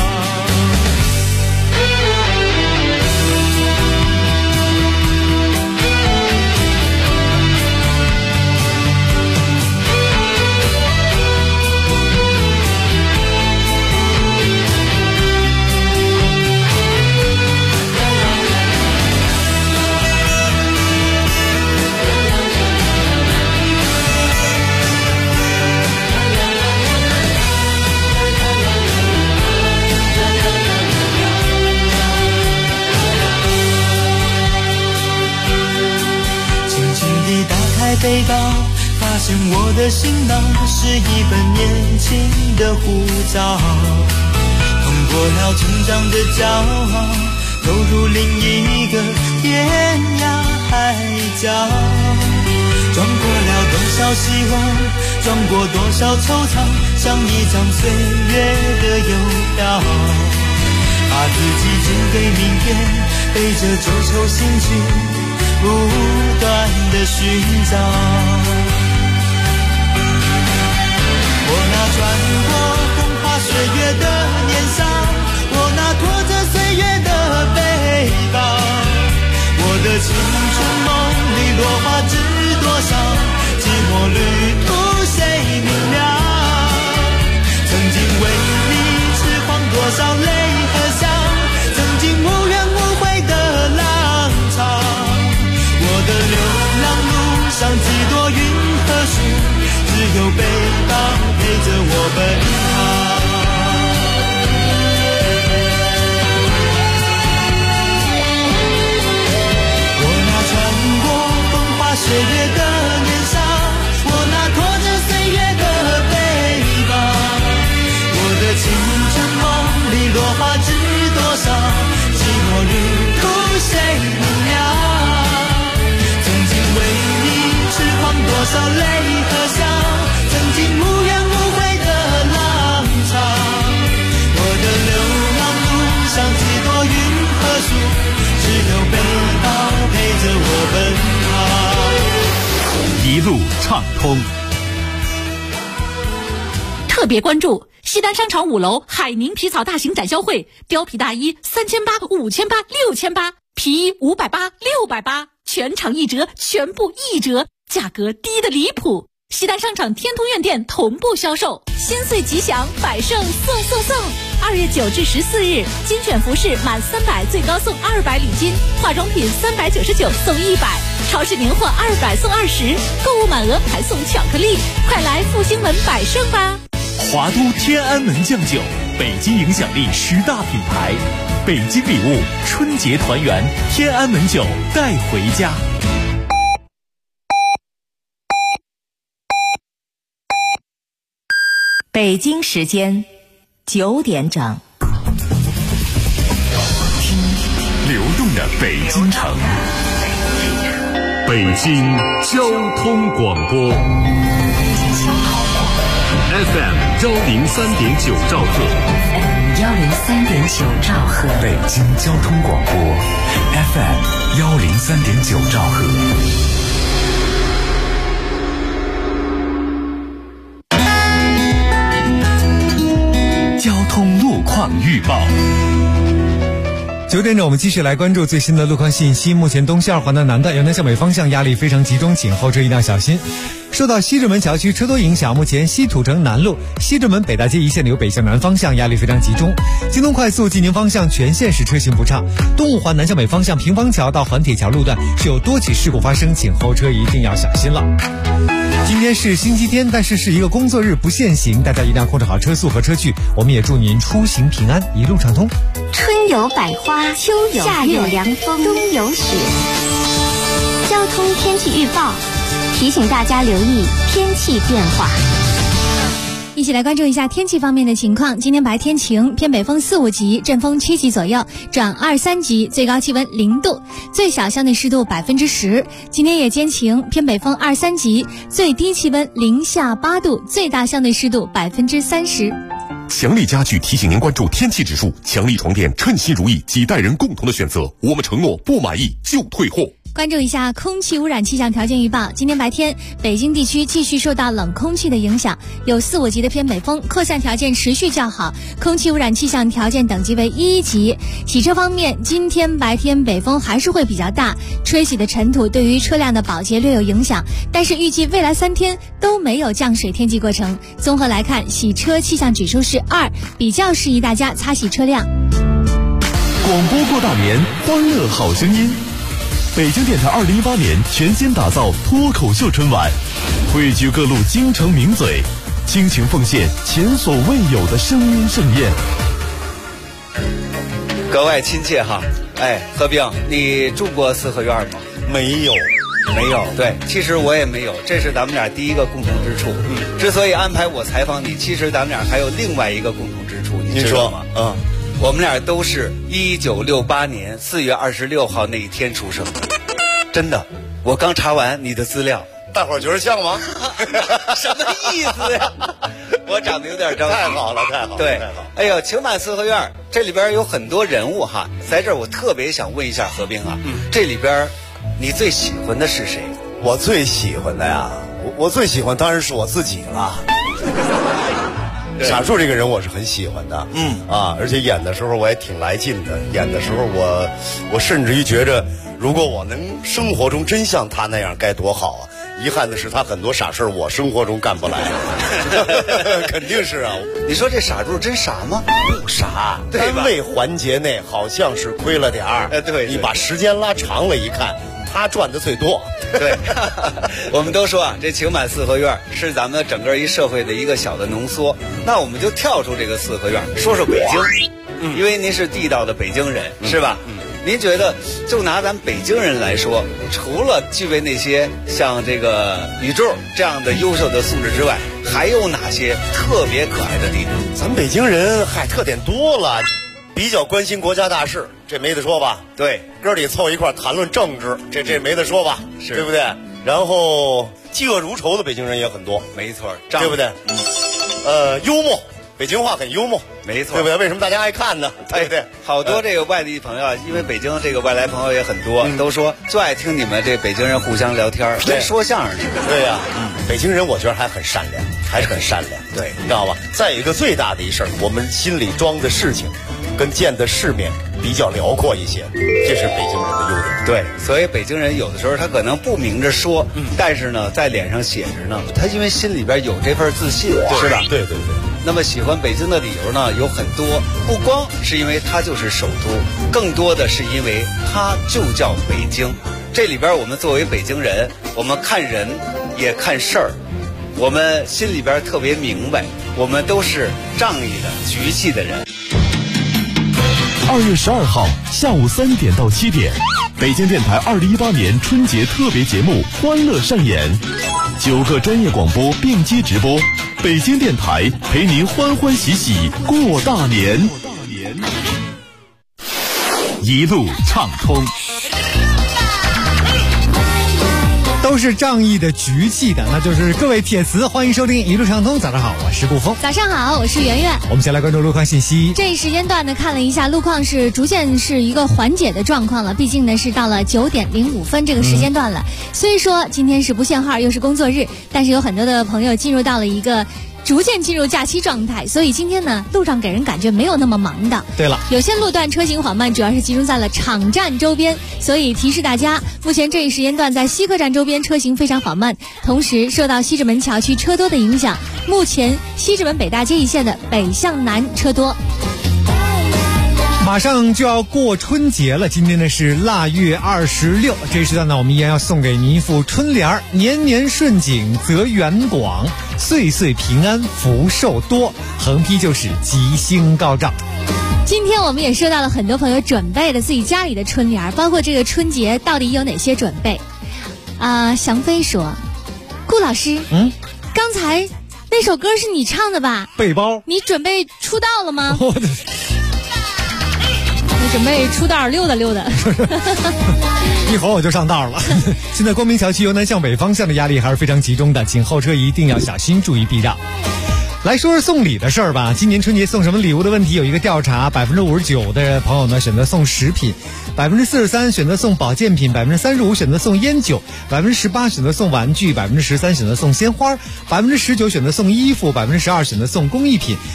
背包，发现我的行囊是一本年轻的护照，通过了成长的骄傲，走入另一个天涯海角，撞过了多少希望，撞过多少惆怅，像一张岁月的邮票，把自己寄给明天，背着旧愁心情，不断的寻找。我那穿过风花雪月的年少，我那拖着岁月的背包，我的青春梦里落花知多少，寂寞旅途谁明了？曾经为你痴狂多少泪和笑，曾经无怨无悔的浪潮。我的流浪路上几多云和树，只有背包陪着我奔跑。我那穿过风花雪月的年少，我那拖着岁月的背包，我的青春梦里落花知多少，寂寞旅途谁明了？多少泪和笑，曾经无怨无悔的浪潮。我的流浪路上几多云和树，只有背包陪着我奔跑。 一路畅通。 特别关注西单商场5楼海宁皮草大型展销会，貂皮大衣3800、5800、6800，皮衣580、680，全场一折，全部一折。价格低的离谱，西单商场天通苑店同步销售。新岁吉祥，百盛送送送！2月9至14日，精选服饰满300最高送200礼金，化妆品399送100，超市年货200送20，购物满额还送巧克力，快来复兴门百盛吧！ 华都天安门酱酒，北京影响力10大品牌，北京礼物，春节团圆，天安门酒带回家。 北京时间9点整， 听流动的北京城，北京交通广播 FM 103.9兆赫 103.9兆赫， 北京交通广播 FM 103.9兆赫。 交通路况预报。 9点整，我们继续来关注最新的路况信息。目前东西2环的南段由南向北方向压力非常集中，请后车一定要小心。 受到西直门桥区车多影响，目前西土城南路、西直门北大街一线流北向南方向压力非常集中。京东快速济宁方向全线是车行不畅。东五环南向北方向平方桥到环铁桥路段是有多起事故发生，请后车一定要小心了。今天是星期天，但是是一个工作日，不限行，大家一定要控制好车速和车距。我们也祝您出行平安，一路畅通。 春有百花，秋有夏有凉风，冬有雪。交通天气预报提醒大家留意天气变化。 一起来关注一下天气方面的情况。今天白天晴，偏北风4、5级，阵风7级左右，转2、3级，最高气温0度，最小相对湿度10%。今天夜间晴，偏北风2、3级，最低气温0下8度，最大相对湿度30%。 强力家具提醒您关注天气指数，强力床垫称心如意，几代人共同的选择。我们承诺不满意就退货。 关注一下空气污染气象条件预报。今天白天，北京地区继续受到冷空气的影响，有4、5级的偏北风，扩散条件持续较好，空气污染气象条件等级为1级。洗车方面，今天白天北风还是会比较大，吹起的尘土对于车辆的保洁略有影响，但是预计未来3天都没有降水天气过程。综合来看，洗车气象指数是2，比较适宜大家擦洗车辆。 广播过大年，欢乐好声音。北京电台2018年全新打造脱口秀春晚，汇聚各路京城名嘴，倾情奉献前所未有的声音盛宴。 格外亲切哈！哎，何冰，你住过四合院吗？ 没有。 对，其实我也没有，这是咱们俩第一个共同之处。之所以安排我采访你，其实咱们俩还有另外一个共同之处，你知道吗？我们俩都是1968年4月26号那一天出生的，真的。我刚查完你的资料， 大伙儿觉得像吗？ 什么意思呀？我长得有点着急。 太好了。 对，哎呦，情满四合院这里边有很多人物哈，在这儿我特别想问一下何冰啊，这里边你最喜欢的是谁？ 我最喜欢的呀，我最喜欢当然是我自己了。傻柱这个人我是很喜欢的，而且演的时候我也挺来劲的。演的时候我甚至于觉着，如果我能生活中真像他那样，该多好啊！遗憾的是，他很多傻事我生活中干不来。肯定是啊。 你说这傻柱真傻吗？ 不傻，单位环节内好像是亏了点儿。 对， 你把时间拉长了一看，他赚的最多。 对，我们都说啊，这情满四合院是咱们整个一社会的一个小的浓缩。那我们就跳出这个四合院，说说北京。因为您是地道的北京人，是吧？您觉得，就拿咱北京人来说，除了具备那些像这个宇宙这样的优秀的素质之外，还有哪些特别可爱的地方？ 咱北京人特点多了，比较关心国家大事，这没得说吧？ 对， 哥里凑一块谈论政治，这没得说吧？ 是， 对不对？然后嫉恶如仇的北京人也很多， 没错， 对不对？幽默。北京话很幽默， 没错， 对不对？为什么大家爱看呢？对不对？ 好多这个外地朋友啊，因为北京这个外来朋友也很多，都说最爱听你们这北京人互相聊天，跟说相声似的。 对呀，北京人我觉得还很善良，还是很善良。 对， 你知道吧？再有一个最大的一事儿，我们心里装的事情，跟见的世面比较辽阔一些，这是北京人的优点。 对，所以北京人有的时候他可能不明着说，但是呢，在脸上写着呢，他因为心里边有这份自信，是吧？ 对。 那么喜欢北京的理由呢有很多，不光是因为它就是首都，更多的是因为它就叫北京。这里边我们作为北京人，我们看人也看事儿，我们心里边特别明白，我们都是仗义的、局气的人。 2月12号下午3点到7点，北京电台2018年春节特别节目《欢乐上演》，9个专业广播并机直播，北京电台陪您欢欢喜喜过大年，一路畅通。 都是仗义的、局气的，那就是各位铁磁，欢迎收听一路畅通。早上好，我是顾峰。 早上好，我是圆圆。 我们先来关注路况信息。 这一时间段呢，看了一下路况是逐渐是一个缓解的状况了，毕竟呢是到了9点05分这个时间段了。虽说今天是不限号，又是工作日，但是有很多的朋友进入到了一个逐渐进入假期状态，所以今天呢，路上给人感觉没有那么忙的。 对了， 有些路段车行缓慢，主要是集中在了场站周边，所以提示大家，目前这一时间段在西客站周边车行非常缓慢。同时，受到西直门桥区车多的影响，目前西直门北大街一线的北向南车多。 马上就要过春节了，今天呢是腊月26，这一时段呢，我们依然要送给您一副春联儿：年年顺景泽园广，岁岁平安福寿多，横批就是吉星高照。 今天我们也收到了很多朋友准备了自己家里的春联，包括这个春节到底有哪些准备。祥飞说，顾老师，刚才那首歌是你唱的吧？ 背包， 你准备出道了吗？准备出道溜达溜达一会儿我就上道了。现在光明桥区由南向北方向的压力还是非常集中的，请后车一定要小心，注意避让。来说说送礼的事儿吧。今年春节送什么礼物的问题有一个调查，59%的朋友呢选择送食品，43%选择送保健品，35%选择送烟酒，18%选择送玩具，13%选择送鲜花，19%选择送衣服，12%选择送工艺品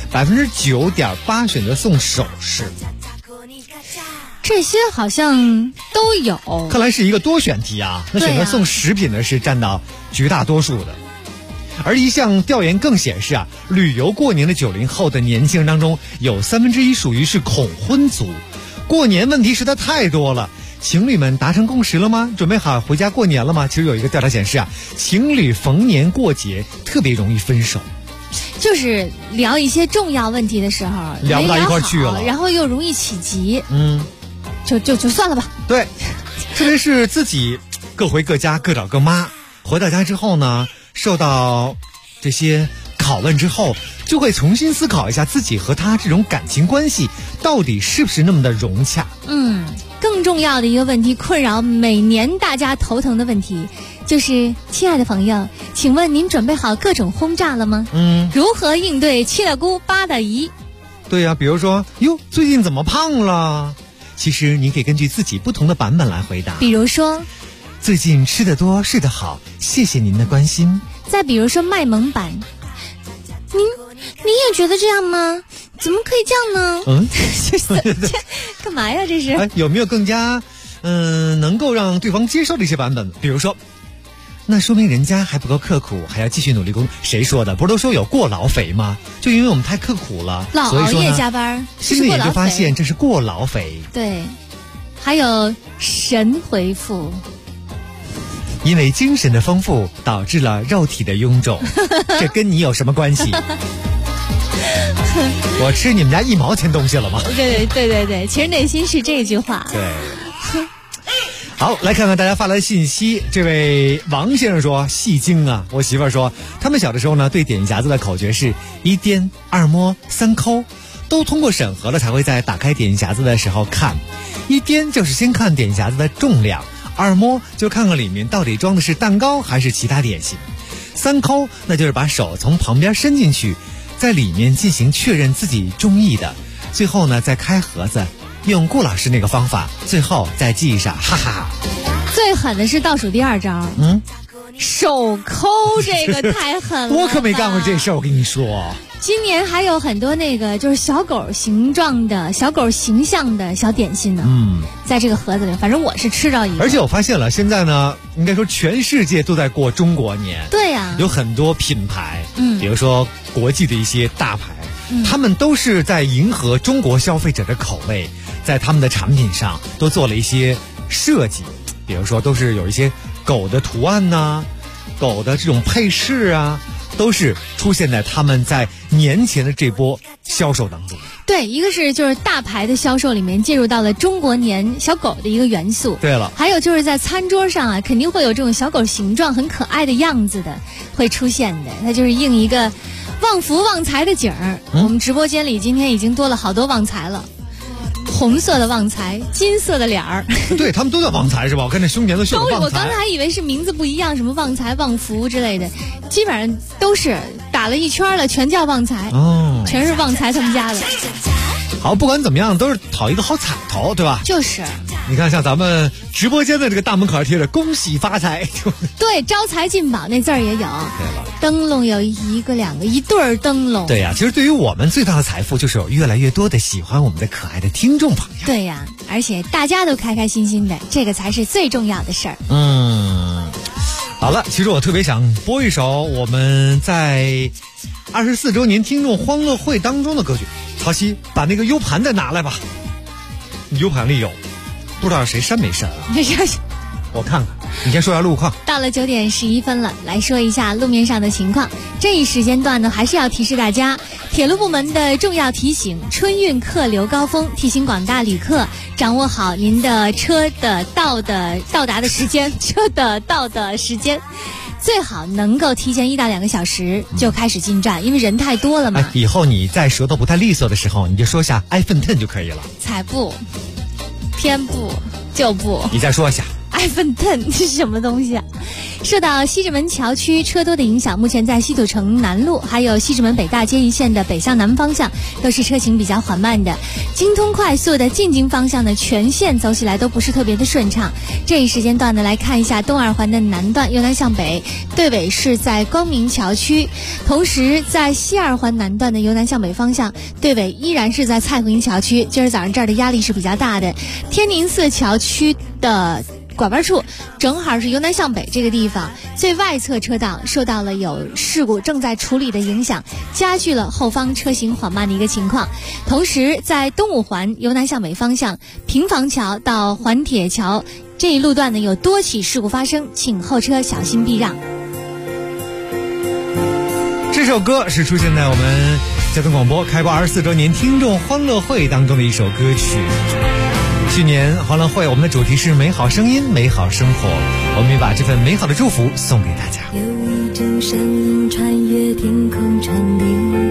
，9.8%选择送首饰。 这些好像都有， 看来是一个多选题啊。那选择送食品的是占到绝大多数的。而一项调研更显示旅游过年的90后的年轻人当中，有1/3属于是恐婚族。过年问题实在太多了，情侣们达成共识了吗？准备好回家过年了吗？其实有一个调查显示情侣逢年过节特别容易分手。 就是聊一些重要问题的时候聊不到一块去了， 然后又容易起急，就算了吧。 对，特别是自己各回各家，各找各妈，回到家之后呢，受到这些拷问之后，就会重新思考一下自己和他这种感情关系到底是不是那么的融洽。 更重要的一个问题，困扰每年大家头疼的问题，就是亲爱的朋友，请问您准备好各种轰炸了吗？如何应对七大姑八大姨？ 对呀，比如说最近怎么胖了？其实你可以根据自己不同的版本来回答。 比如说， 最近吃得多睡得好，谢谢您的关心。 再比如说卖萌版，你也觉得这样吗？怎么可以这样呢？干嘛呀这是？ 有没有更加能够让对方接受的一些版本？比如说，那说明人家还不够刻苦，还要继续努力工作。谁说的？不是都说有过劳肥吗？就因为我们太刻苦了， 老熬夜加班， 心里也就发现这是过劳肥。 对，还有神回复， 因为精神的丰富导致了肉体的臃肿，这跟你有什么关系？我吃你们家1毛钱东西了吗？ 对，其实内心是这句话。 对。好，来看看大家发来的信息。这位王先生说，戏精啊！我媳妇儿说，他们小的时候呢，对点匣子的口诀是1掂、2摸、3抠，都通过审核了才会在打开点匣子的时候看。1掂就是先看点匣子的重量，2摸就看看里面到底装的是蛋糕还是其他点心，3抠那就是把手从旁边伸进去，在里面进行确认自己中意的，最后呢再开盒子。用顾老师那个方法，最后再记上，哈哈。 最狠的是倒数第2招，手抠，这个太狠了。 我可没干过这事儿，我跟你说。 今年还有很多那个就是小狗形状的、小狗形象的小点心呢。在这个盒子里，反正我是吃着一个。 而且我发现了，现在呢，应该说全世界都在过中国年。 对呀， 有很多品牌，比如说国际的一些大牌，他们都是在迎合中国消费者的口味。在他们的产品上都做了一些设计，比如说都是有一些狗的图案呐，狗的这种配饰啊，都是出现在他们在年前的这波销售当中。 对，一个是就是大牌的销售里面介入到了中国年小狗的一个元素。 对了， 还有就是在餐桌上肯定会有这种小狗形状很可爱的样子的会出现的，它就是应一个旺福旺财的景儿。我们直播间里今天已经多了好多旺财了。红色的旺财，金色的脸儿， 对他们都叫旺财是吧？我看这胸前都绣旺财。 我刚才还以为是名字不一样，什么旺财、旺福之类的，基本上都是打了一圈了，全叫旺财，全是旺财他们家的。 好，不管怎么样，都是讨一个好彩头，对吧？ 就是。 你看，像咱们直播间的这个大门口贴着"恭喜发财"， 对，招财进宝那字儿也有。灯笼有一个两个，一对儿灯笼。 对呀，其实对于我们最大的财富就是有越来越多的喜欢我们的可爱的听众朋友。 对呀，而且大家都开开心心的，这个才是最重要的事儿。 好了，其实我特别想播一首我们在24周年听众欢乐会当中的歌曲。曹曦，把那个 U 盘再拿来吧。U 盘里有，不知道谁删没删啊？我看看，你先说一下路况。 到了9点11分了，来说一下路面上的情况。这一时间段呢，还是要提示大家，铁路部门的重要提醒：春运客流高峰，提醒广大旅客掌握好您的车的到达的时间，车的到的时间。最好能够提前1到2个小时就开始进站，因为人太多了嘛。 以后你在舌头不太利索的时候，你就说下 iPhone 10就可以了。 才不，偏不，就不。 你再说一下。 iPhone 10是什么东西啊？受到西直门桥区车多的影响，目前在西土城南路还有西直门北大街一线的北向南方向都是车行比较缓慢的。京通快速的进京方向的全线走起来都不是特别的顺畅。这一时间段呢，来看一下东二环的南段由南向北，队尾是在光明桥区，同时在西二环南段的由南向北方向，队尾依然是在蔡湖桥区。今儿早上这儿的压力是比较大的。天宁寺桥区的拐弯处正好是由南向北这个地方，最外侧车道受到了有事故正在处理的影响，加剧了后方车行缓慢的一个情况。同时在东五环由南向北方向，平房桥到环铁桥这一路段呢有多起事故发生，请后车小心避让。 这首歌是出现在我们交通广播开播24周年听众欢乐会当中的一首歌曲。去年欢乐会我们的主题是美好声音美好生活，我们也把这份美好的祝福送给大家。 有一种声音穿越天空传递，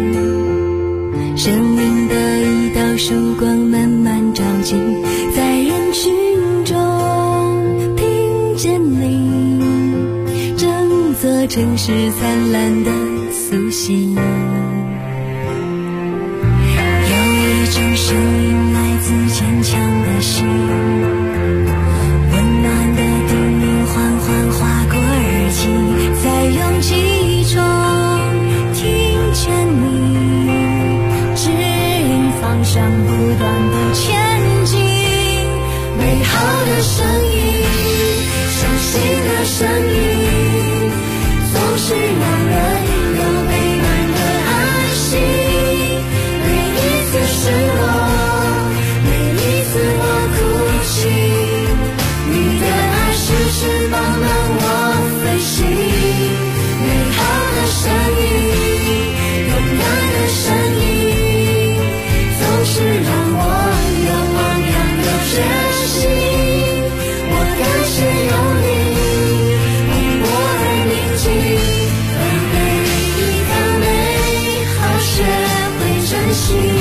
生命的一道曙光慢慢照进，在人群中听见你，整座城市灿烂的苏醒。有一种声音来自坚强的心，温暖的叮咛缓缓划过耳际，在拥挤中听见你指引方向，不断地前进。美好的声音，相信的声音，总是让人有陪伴的安心。每一次失落，每一次我哭泣，你的爱是翅膀让我飞行。美好的声音，勇敢的声音，总是让我有光亮有决心。我感谢有你，蓬勃而宁静，而每一个美好学会珍惜。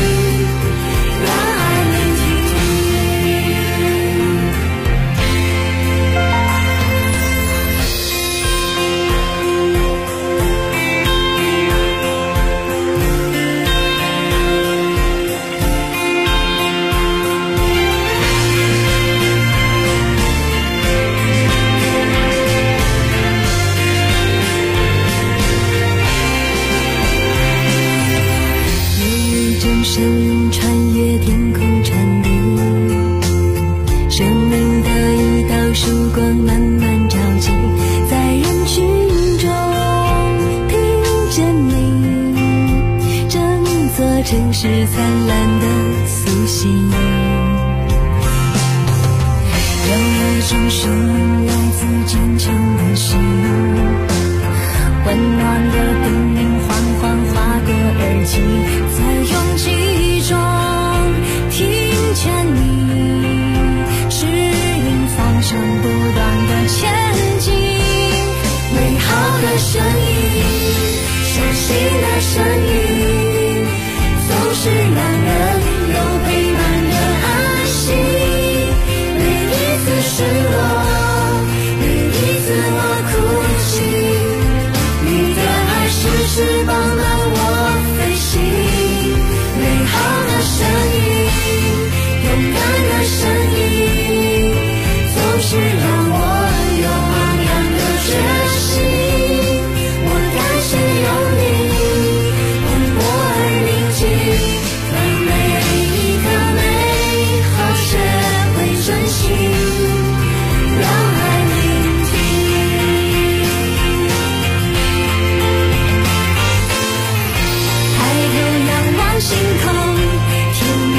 声音穿越天空传递，生命的一道曙光慢慢照进，在人群中听见你，整座城市灿烂的苏醒。有一种声音来自坚强的心，温暖的叮咛缓缓划过耳际，在拥挤中听见你指引方向，不断的前进。美好的声音，相信的声音，总是让人有陪伴的安心。每一次失落，每一次我哭泣，你的爱是翅膀让我飞行。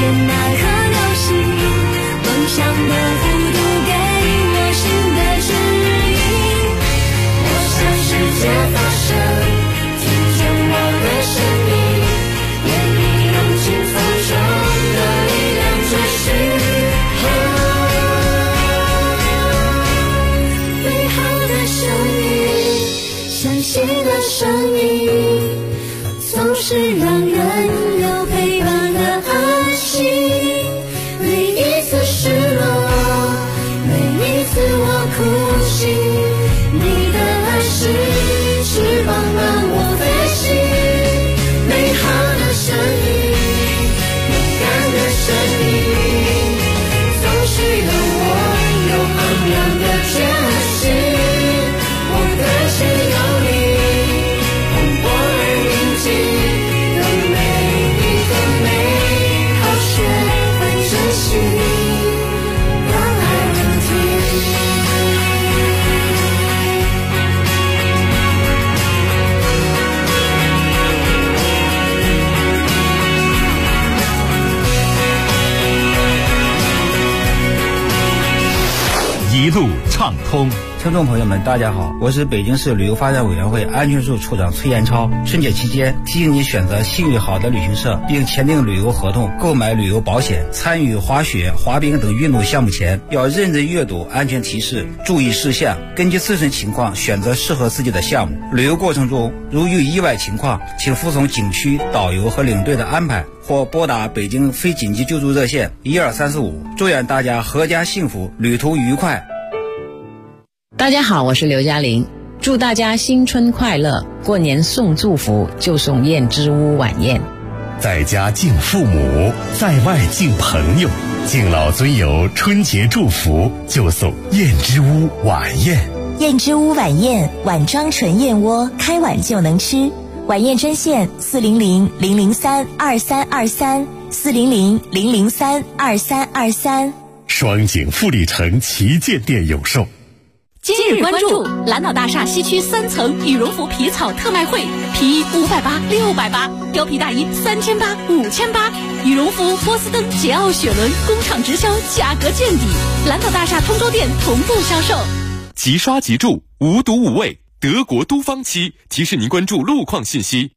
爱和游戏，梦想的弧度给我新的指引。我向世界发声，听见我的声音，愿意用尽风中的力量追寻美好的生命，相信的生命总是让人有陪伴的安心。每一次失落，每一次我哭泣，你的爱是翅膀让我飞行。美好的生命，勇敢的生命，总是让我有昂扬的决心。我更是有你，蓬勃而宁静，更美丽更美好，学会珍惜，让爱稳定。 一路畅通。 听众朋友们，大家好，我是北京市旅游发展委员会安全处处长崔延超。春节期间，提醒你选择信誉好的旅行社，并签订旅游合同、购买旅游保险。参与滑雪、滑冰等运动项目前，要认真阅读安全提示、注意事项，根据自身情况选择适合自己的项目。旅游过程中，如遇意外情况，请服从景区导游和领队的安排，或拨打北京非紧急救助热线12345。祝愿大家阖家幸福，旅途愉快。 大家好，我是刘嘉玲，祝大家新春快乐，过年送祝福就送燕之屋晚宴。 在家敬父母，在外敬朋友，敬老尊友春节祝福就送燕之屋晚宴。 燕之屋晚宴，碗装纯燕窝，开碗就能吃。晚宴专线400-003-2323，400-003-2323。 双井富力城旗舰店有售。 今日关注蓝岛大厦西区3层羽绒服皮草特卖会，皮衣580、680，貂皮大衣3800、5800，羽绒服、波司登、捷奥雪伦工厂直销，价格见底。蓝岛大厦通州店同步销售。 即刷即住，无毒无味，德国都芳漆提示您关注路况信息。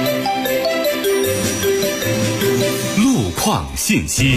路况信息。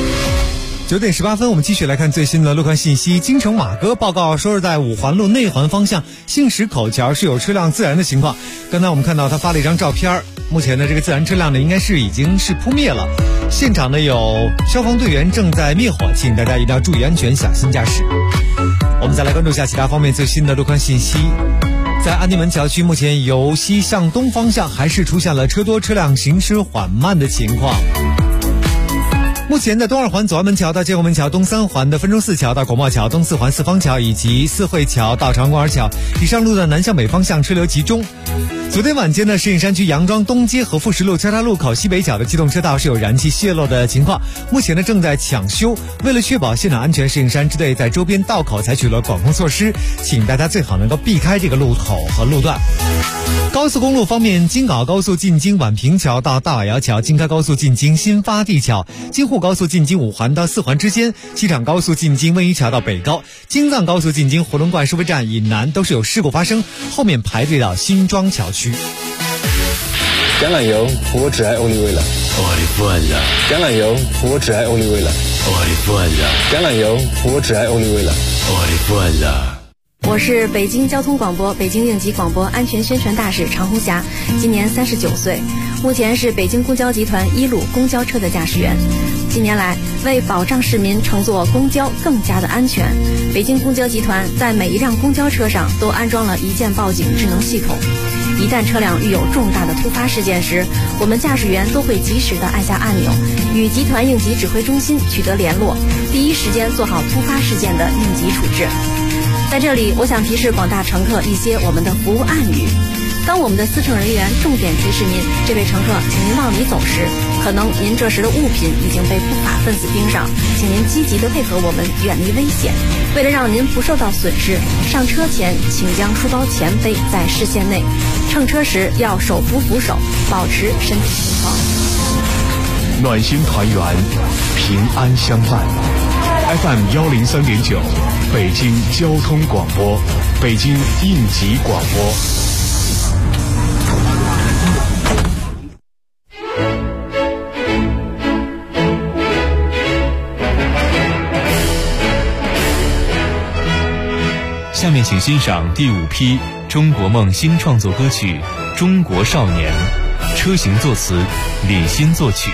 9点18分，我们继续来看最新的路况信息。京城马哥报告说是在五环路内环方向杏石口桥是有车辆自燃的情况。刚才我们看到他发了一张照片，目前呢这个自燃车辆呢应该是已经是扑灭了，现场呢有消防队员正在灭火，请大家一定要注意安全，小心驾驶。我们再来关注一下其他方面最新的路况信息。在安定门桥区，目前由西向东方向还是出现了车多车辆行驶缓慢的情况。目前在东2环左安门桥到建国门桥，东3环的分钟寺桥到国贸桥，东4环四方桥以及四惠桥到长安公园桥，以上路的南向北方向车流集中。昨天晚间呢，石景山区杨庄东街和富石路交叉路口西北角的机动车道是有燃气泄漏的情况，目前呢正在抢修。为了确保现场安全，石景山支队在周边道口采取了管控措施，请大家最好能够避开这个路口和路段。高速公路方面，京港澳高速进京宛平桥到大瓦窑桥，京开高速进京新发地桥，京沪高速进京5环到4环之间，西厂高速进京温榆桥到北高，京藏高速进京回龙观收费站以南都是有事故发生，后面排队到新庄桥区。 橄榄油，我只爱欧丽味了。 我的饭了。 橄榄油，我只爱欧丽味了。 我的饭了。 橄榄油，我只爱欧丽味了。 我的饭了。 我是北京交通广播北京应急广播安全宣传大使常红霞，今年39岁，目前是北京公交集团1路公交车的驾驶员。近年来，为保障市民乘坐公交更加的安全，北京公交集团在每一辆公交车上都安装了一键报警智能系统。一旦车辆遇有重大的突发事件时，我们驾驶员都会及时的按下按钮，与集团应急指挥中心取得联络，第一时间做好突发事件的应急处置。在这里，我想提示广大乘客一些我们的服务暗语。当我们的司乘人员重点提示您，这位乘客，请您往里走时，可能您这时的物品已经被不法分子盯上，请您积极的配合我们，远离危险。为了让您不受到损失，上车前请将书包前背在视线内，乘车时要手扶扶手，保持身体平衡。 暖心团圆，平安相伴。FM 103.9，北京交通广播，北京应急广播。 下面请欣赏第5批中国梦新创作歌曲《中国少年》，车行作词，李欣作曲。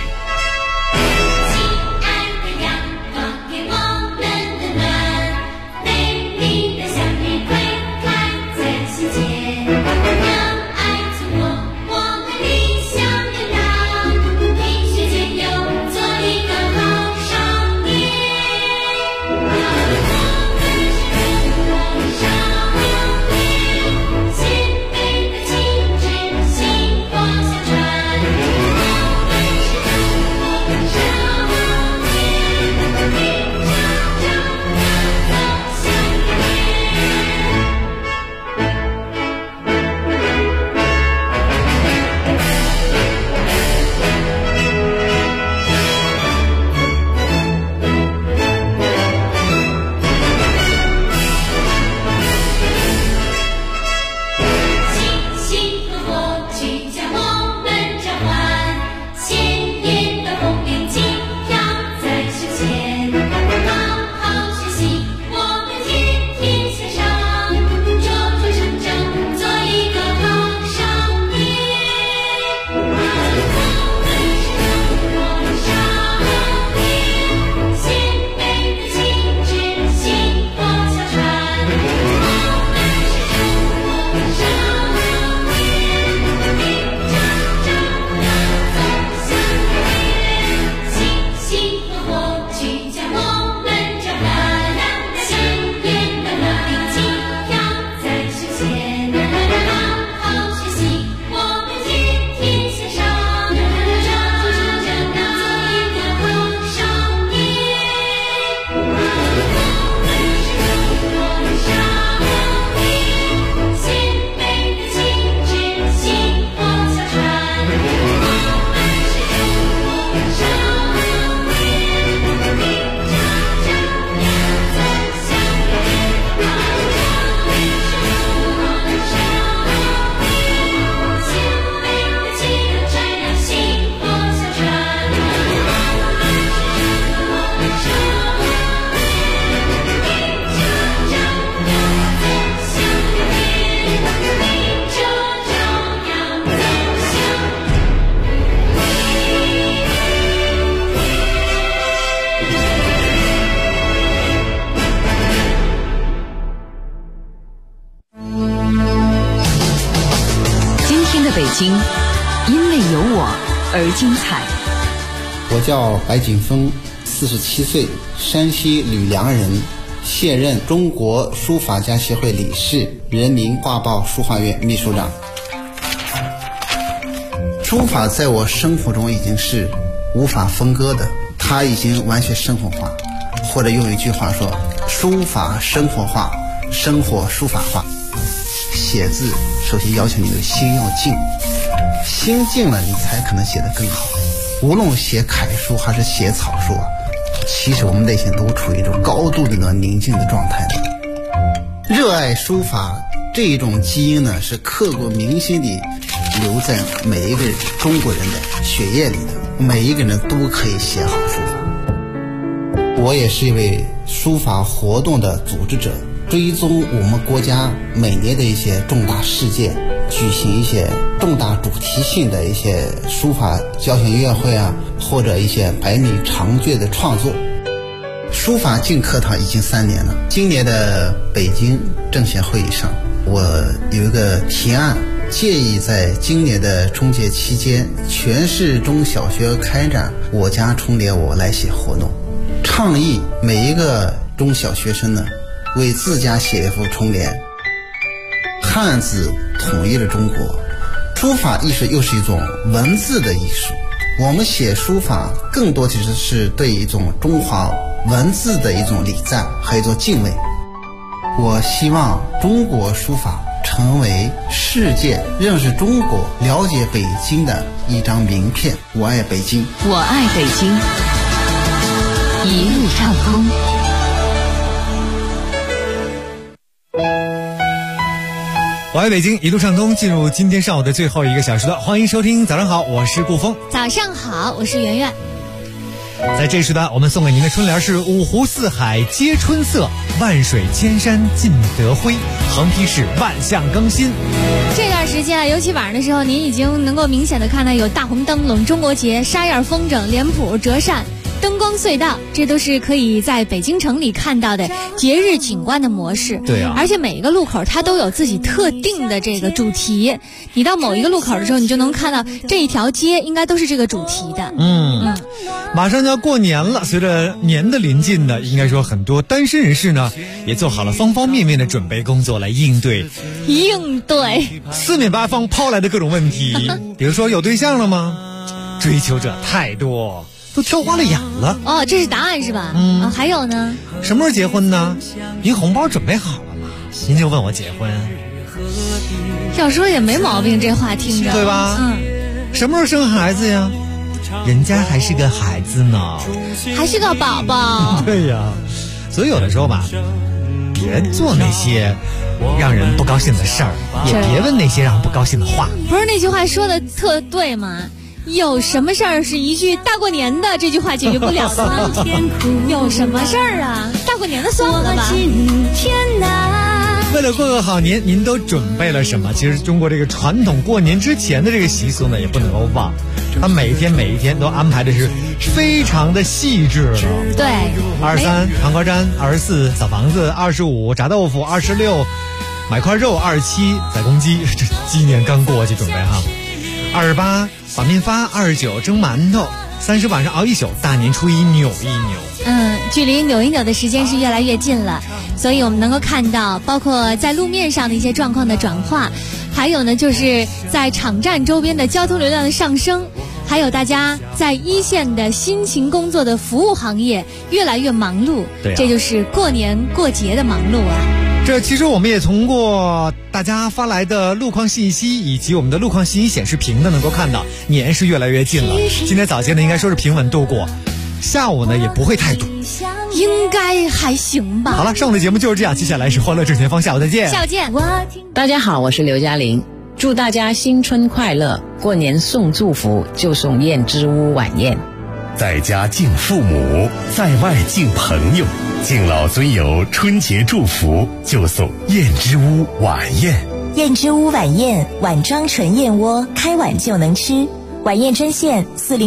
因为有我而精彩。 我叫白景峰，47岁，山西吕梁人，现任中国书法家协会理事，人民画报书画院秘书长。书法在我生活中已经是无法分割的，它已经完全生活化，或者用一句话说，书法生活化，生活书法化。写字首先要求你的心要静，心静了你才可能写得更好。无论写楷书还是写草书啊，其实我们内心都处于一种高度的宁静的状态。热爱书法这一种基因呢，是刻骨铭心地留在每一个中国人的血液里的，每一个人都可以写好书法。我也是一位书法活动的组织者，追踪我们国家每年的一些重大事件，举行一些重大主题性的一些书法交响音乐会啊，或者一些百米长卷的创作。书法进课堂已经3年了。今年的北京政协会议上，我有一个提案，建议在今年的春节期间，全市中小学开展我家春联我来写活动，倡议每一个中小学生呢，为自家写一幅春联。汉字统一了中国，书法艺术又是一种文字的艺术，我们写书法更多其实是对一种中华文字的一种礼赞和一种敬畏。我希望中国书法成为世界认识中国、了解北京的一张名片。我爱北京， 我爱北京，一路畅通。 我爱北京，一路畅通，进入今天上午的最后一个小时段，欢迎收听早上好，我是顾峰。 早上好，我是圆圆。 在这时段我们送给您的春联是五湖四海皆春色，万水千山尽得辉，横批是万象更新。 这段时间尤其晚上的时候，您已经能够明显的看到有大红灯笼、中国结、沙燕风筝、脸谱、折扇、灯光隧道，这都是可以在北京城里看到的节日景观的模式。 对啊， 而且每一个路口它都有自己特定的这个主题，你到某一个路口的时候，你就能看到这一条街应该都是这个主题的。 马上就要过年了，随着年的临近呢，应该说很多单身人士呢也做好了方方面面的准备工作来应对四面八方抛来的各种问题。比如说有对象了吗？追求者太多，都挑花了眼了。 哦，这是答案是吧？还有呢？ 什么时候结婚呢？您红包准备好了吗？您就问我结婚， 要说也没毛病，这话听着对吧？什么时候生孩子呀？人家还是个孩子呢， 还是个宝宝。 对呀，所以有的时候吧，别做那些让人不高兴的事儿，也别问那些让人不高兴的话。 不是那句话说的特对吗？有什么事儿是一句大过年的这句话解决不了的吗？有什么事儿啊？大过年的算了吧。 为了过个好年，您都准备了什么？其实中国这个传统过年之前的这个习俗呢，也不能够忘。他每一天都安排的是非常的细致了。 对 ，23糖瓜粘，24扫房子，25炸豆腐，26买块肉，27宰公鸡，这鸡年刚过去准备哈。28把面发，29蒸馒头，30晚上熬一宿，大年初一扭一扭。 距离扭一扭的时间是越来越近了，所以我们能够看到包括在路面上的一些状况的转化，还有呢就是在场站周边的交通流量的上升，还有大家在一线的辛勤工作的服务行业越来越忙碌。 对啊， 这就是过年过节的忙碌啊。 这其实我们也通过大家发来的路况信息以及我们的路况信息显示屏呢，能够看到年是越来越近了。今天早间呢应该说是平稳度过，下午呢也不会太堵， 应该还行吧。 好了，上午的节目就是这样，接下来是欢乐正前方，下午再见。 下午见。 大家好，我是刘嘉玲，祝大家新春快乐，过年送祝福就送燕之屋晚宴。 在家敬父母，在外敬朋友，敬老尊友，春节祝福就送燕之屋晚宴。 燕之屋晚宴，碗装纯燕窝，开碗就能吃。晚宴专线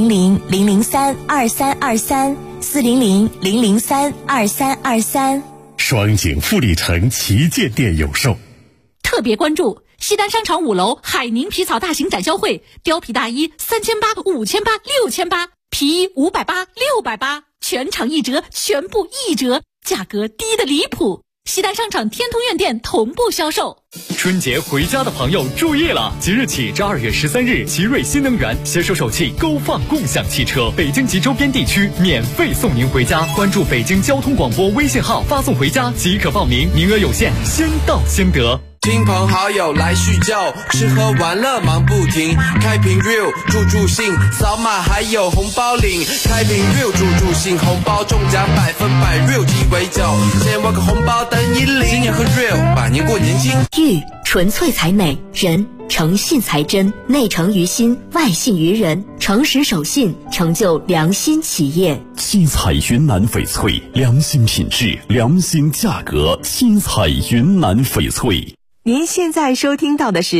400-003-2323，400-003-2323。 双井富力城旗舰店有售。 特别关注西单商场5楼海宁皮草大型展销会，貂皮大衣3800、5800、6800，皮衣580、680，全场1折，全部1折，价格低的离谱。西单商场天通苑店同步销售。 春节回家的朋友注意了，即日起至2月13日，奇瑞新能源携手首汽勾放共享汽车，北京及周边地区免费送您回家。关注北京交通广播微信号，发送回家即可报名，名额有限，先到先得。 亲朋好友来叙旧，吃喝玩乐忙不停。开瓶 real 助兴，扫码还有红包领。开瓶 real 助兴，红包中奖100%， real 鸡尾酒，先挖个红包等你领。今年喝 real， 百年过年金。 玉纯粹才美，人诚信才真，内诚于心，外信于人，诚实守信，成就良心企业。 七彩云南翡翠，良心品质，良心价格。七彩云南翡翠。 您现在收听到的是